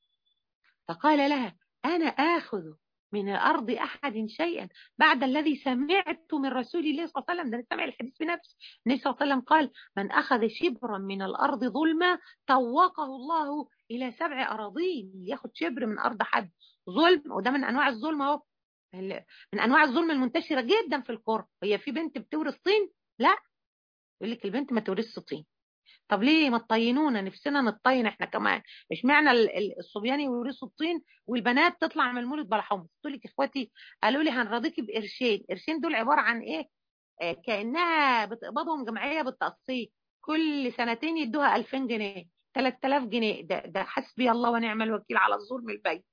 فقال لها: انا اخذ من الارض احد شيئا بعد الذي سمعت من رسول الله صلى الله عليه وسلم؟ ده انا سمع الحديث بنفسي. النبي صلى الله عليه وسلم قال: من اخذ شبرا من الارض ظلما طوقه الله الى سبع اراضين. ياخد شبر من ارض حد ظلم، وده من انواع الظلم اهو، من انواع الظلم المنتشره جدا في القرى. هي في بنت بتورث طين؟ لا، يقول لك البنت ما تورثش طين. طب ليه ما تطينونا؟ نفسنا نطين احنا كمان. اشمعنى ال- ال- الصبيان يورثوا الطين والبنات تطلع من المولد بلا حمص؟ قلت لك اخواتي قالوا لي هنرضيكي بقرشين. قرشين دول عباره عن ايه؟ آه كانها بتقبضهم جمعيه بالتقسيط، كل سنتين يدوها ألفين جنيه، ثلاثة آلاف جنيه. ده ده حسبي الله ونعم الوكيل على الظلم البين.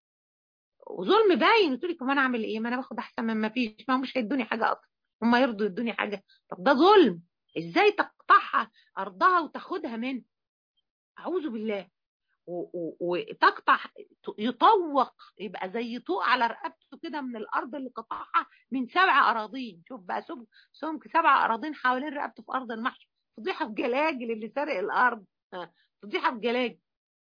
وظلم باين. قلت لك طب انا اعمل ايه؟ ما انا باخد احسن من ما فيش، ما هم مش هيدوني حاجه اصلا، هم يرضوا يدوني حاجه؟ طب ده ظلم. ازاي تقطعها ارضها وتاخدها منه؟ اعوذ بالله. و- و- وتقطع، يطوق، يبقى زي طوق على رقبته كده من الارض اللي قطعها من سبع اراضين. شوف بقى، سمك سمك سبع اراضين حوالين رقبته في ارض المحشر. فضيحه بجلاجل اللي سارق الارض. ها، فضيحه بجلاجل.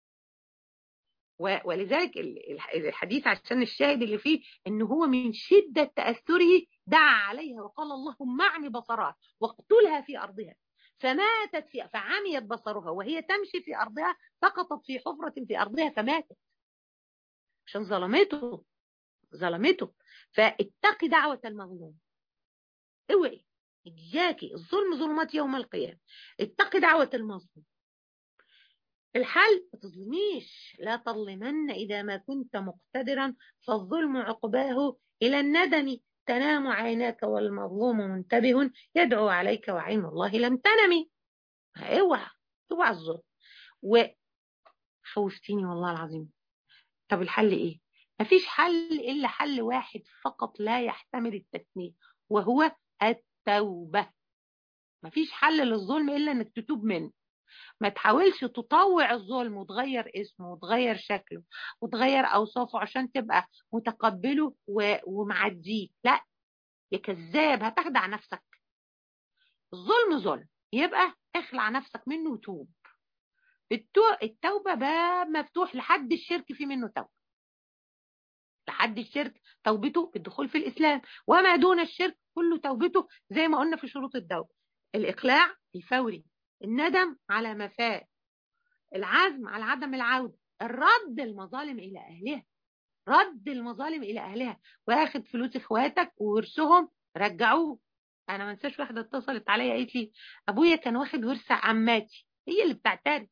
و- ولذلك ال- الح- الحديث عشان الشاهد اللي فيه ان هو من شده تاثره دعا عليها وقال: اللهم اعمي بصرها واقتلها في ارضها. فماتت في فعميت بصرها وهي تمشي في ارضها، سقطت في حفره في ارضها فماتت عشان ظلمته، ظلمته. فاتقي دعوه المظلوم، اوعي، اياكي، الظلم ظلمات يوم القيامه. اتقي دعوه المظلوم. الحل ما تظلميش، لا تظلمن إذا ما كنت مقتدرا، فالظلم عقباه إلى الندم. تنام عيناك والمظلوم منتبه، يدعو عليك وعين الله لم تنمي. اوعى، اوعى الظلم. وخوفتيني والله العظيم. طب الحل ايه؟ مفيش حل إلا حل واحد فقط لا يحتمل التثنية، وهو التوبة. مفيش حل للظلم إلا إنك تتوب منه. ما تحاولش تطوع الظلم وتغير اسمه وتغير شكله وتغير أوصافه عشان تبقى متقبله و... ومعديه. لا يا كذاب، هتخدع نفسك. الظلم ظلم، يبقى اخلع نفسك منه وتوب. التو... التوبة باب مفتوح لحد الشرك، في منه توبة. لحد الشرك توبته بالدخول في الإسلام، وما دون الشرك كله توبته زي ما قلنا في شروط التوبة: الإقلاع الفوري، الندم على ما فات، العزم على عدم العودة، الرد المظالم إلى أهلها، رد المظالم إلى أهلها، واخد فلوس إخواتك وورثهم رجعوه. أنا ما انساش واحدة اتصلت عليا قالت لي: أبويا كان واخد ورث عماتي، هي اللي بتعترف،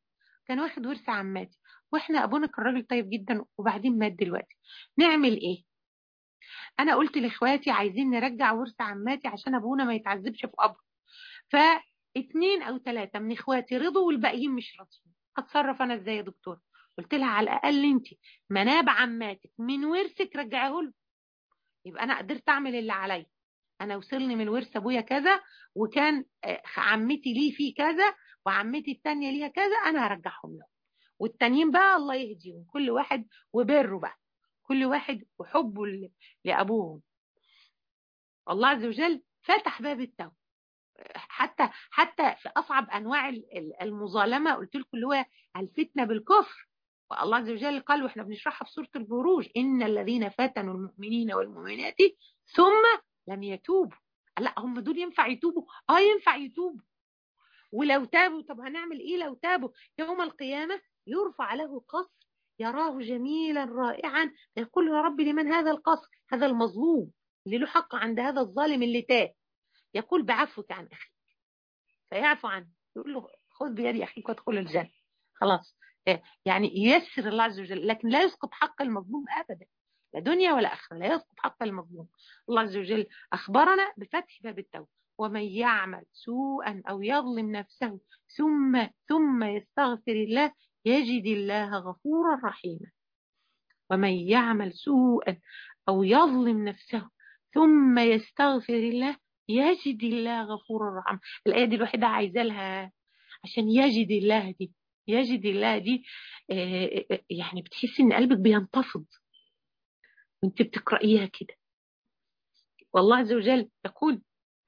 كان واخد ورث عماتي، واحنا ابونا كان راجل طيب جدا وبعدين مات دلوقتي، نعمل ايه؟ انا قلت لاخواتي عايزين نرجع ورث عماتي عشان ابونا ما يتعذبش في قبره. فاتنين او ثلاثه من اخواتي رضوا والباقيين مش راضيين. اتصرف انا ازاي يا دكتور؟ قلت لها على الاقل انت مناب عماتك من ورثك رجعيه له، يبقى انا قدرت اعمل اللي عليا. انا وصلني من ورث ابويا كذا، وكان عمتي ليه فيه كذا، وعمتي التانية ليها كذا، انا هرجعهم له. والتانيين بقى الله يهديهم، كل واحد وبره بقى، كل واحد وحبه لابوهم. الله عز وجل فتح باب التوبه، حتى حتى في اصعب انواع المظالمه، قلت لكم اللي هو الفتنه بالكفر. والله عز وجل قال، واحنا بنشرحها في سوره البروج، ان الذين فتنوا المؤمنين والمؤمنات ثم لم يتوبوا. لا هم دول ينفع يتوبوا؟ اه ينفع يتوبوا. ولو تابوا، طب هنعمل ايه لو تابوا؟ يوم القيامه يرفع له قصر يراه جميلا رائعا، يقول يا رب لمن هذا القصر؟ هذا المظلوم اللي له حق عند هذا الظالم اللي تاب. يقول بعفوك عن اخيك، فيعفو عنه، يقول له خذ بيد اخيك وادخل الجنه. خلاص، يعني ييسر الله عز وجل، لكن لا يسقط حق المظلوم ابدا، لا دنيا ولا اخره، لا يسقط حق المظلوم. الله عز وجل اخبرنا بفتح باب التوبه، ومن يعمل سوءا او يظلم نفسه ثم ثم يستغفر الله يجد الله غفورا رحيما. ومن يعمل سوءا او يظلم نفسه ثم يستغفر الله يجد الله غفورا رحيما. الايه دي الوحيده عايزه لها، عشان يجد الله دي، يجد الله دي يعني بتحسي ان قلبك بينتفض وانت بتقرأيها كده. والله عز وجل يقول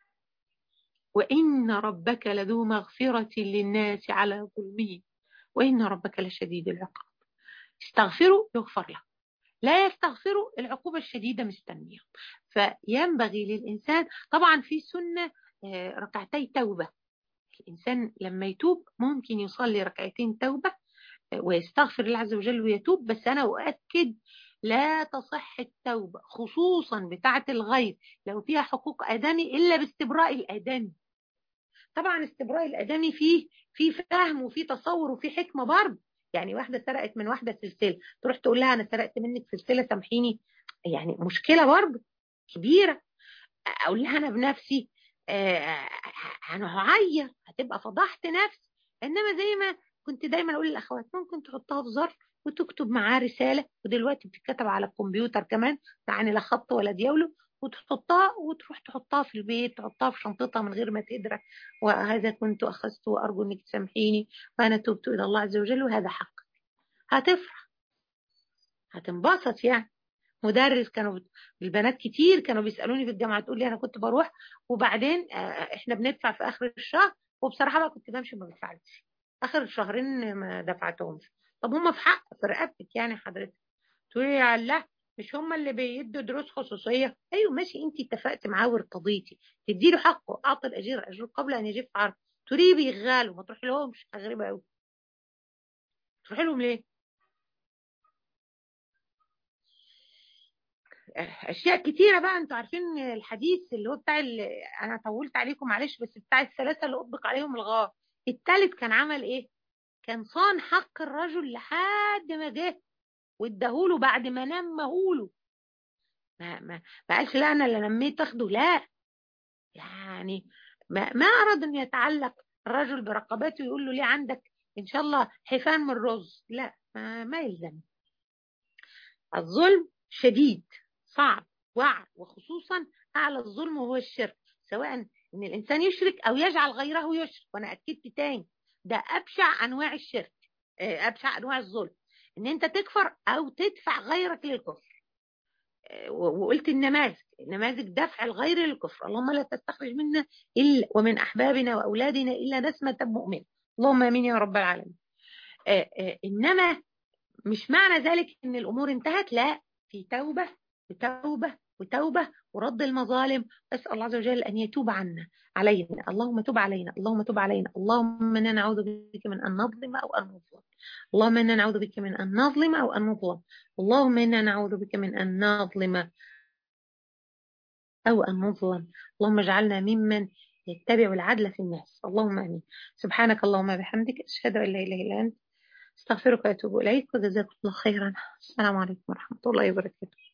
وإن ربك لذو مغفرة للناس على ظلمهم وإن ربك لشديد العقاب. استغفروا يغفر له، لا يستغفروا العقوبة الشديدة مستنية. فينبغي للإنسان، طبعا في سنة ركعتي توبة، الإنسان لما يتوب ممكن يصلي ركعتين توبة ويستغفر الله عز وجل ويتوب. بس أنا أؤكد لا تصح التوبة خصوصا بتاعة الغير لو فيها حقوق آدمي إلا باستبراء الآدمي. طبعا استبراء الآدمي فيه في فهم وفي تصور وفي حكمة برضه. يعني واحدة سرقت من واحدة سلسلة، تروح تقول لها أنا سرقت منك سلسلة سامحيني، يعني مشكلة برضه كبيرة. أقول لها أنا بنفسي آه أنا هعير، هتبقى فضحت نفسي. إنما زي ما كنت دايما أقول للأخوات، ممكن تحطها في ظرف وتكتب معاه رسالة، ودلوقتي بتتكتب على الكمبيوتر كمان، يعني لا خط ولا دياولو، وتحطها وتروح تحطها في البيت، تحطها في شنطتها من غير ما تدرك، وهذا كنت أخذت وأرجو أنك تسامحيني وأنا تبت إلى الله عز وجل وهذا حق. هتفرح، هتنبسط. يعني مدرس كانوا البنات كتير كانوا بيسألوني في الجامعة، تقول لي أنا كنت بروح وبعدين إحنا بندفع في آخر الشهر، وبصراحة بقى كنت بمشي ما بدفعش آخر الشهرين ما دفعتهمش. طب هم في حق في رقبتك يعني حضرتك؟ تقولي يا الله مش هم اللي بيدوا دروس خصوصية؟ أيوة ماشي، أنت اتفقت معاه وارتضيتي تدي له حقه، أعطي الأجير أجره قبل أن يجف عرض. تريد بيغالوا ما تروحي لهمش، غريبة أوي، تروحي لهم ليه؟ اشياء كتيره بقى. انتوا عارفين الحديث اللي هو بتاع اللي انا طولت عليكم معلش، بس بتاع الثلاثه اللي اطبق عليهم الغار، الثالث كان عمل ايه؟ كان صان حق الرجل لحد ما جه واداهوله بعد ما نمهوله. ما ما ما قالش لا انا اللي نميت تاخده، لا، يعني ما, ما اراد ان يتعلق الرجل برقبته ويقول له ليه عندك ان شاء الله حفان من رز، لا، ما, ما يلزم. الظلم شديد صعب وعر، وخصوصا أعلى الظلم وهو الشرك، سواء إن الإنسان يشرك أو يجعل غيره يشرك. وأنا أكدت تاني ده أبشع أنواع الشرك، أبشع أنواع الظلم، إن أنت تكفر أو تدفع غيرك للكفر. وقلت النماذج، نماذج دفع الغير للكفر، اللهم لا تستخرج منا إلا ومن أحبابنا وأولادنا إلا نسمة مؤمنة، اللهم آمين يا رب العالمين. إنما مش معنى ذلك ان الامور انتهت، لا، في توبه وتوبه وتوبه ورد المظالم. اسال الله عز وجل ان يتوب عنا علينا، اللهم تب علينا، اللهم تب علينا، اللهم انا نعوذ بك من ان نظلم او ان نظلم، اللهم انا نعوذ بك من ان نظلم او ان نظلم، اللهم انا نعوذ بك من ان نظلم او ان نظلم، اللهم اجعلنا ممن يتبع العدل في الناس، اللهم امين. سبحانك اللهم بحمدك اشهد ان لا اله الا انت استغفرك واتوب اليك، وجزاكم الله خيرا. السلام عليكم ورحمة الله وبركاته.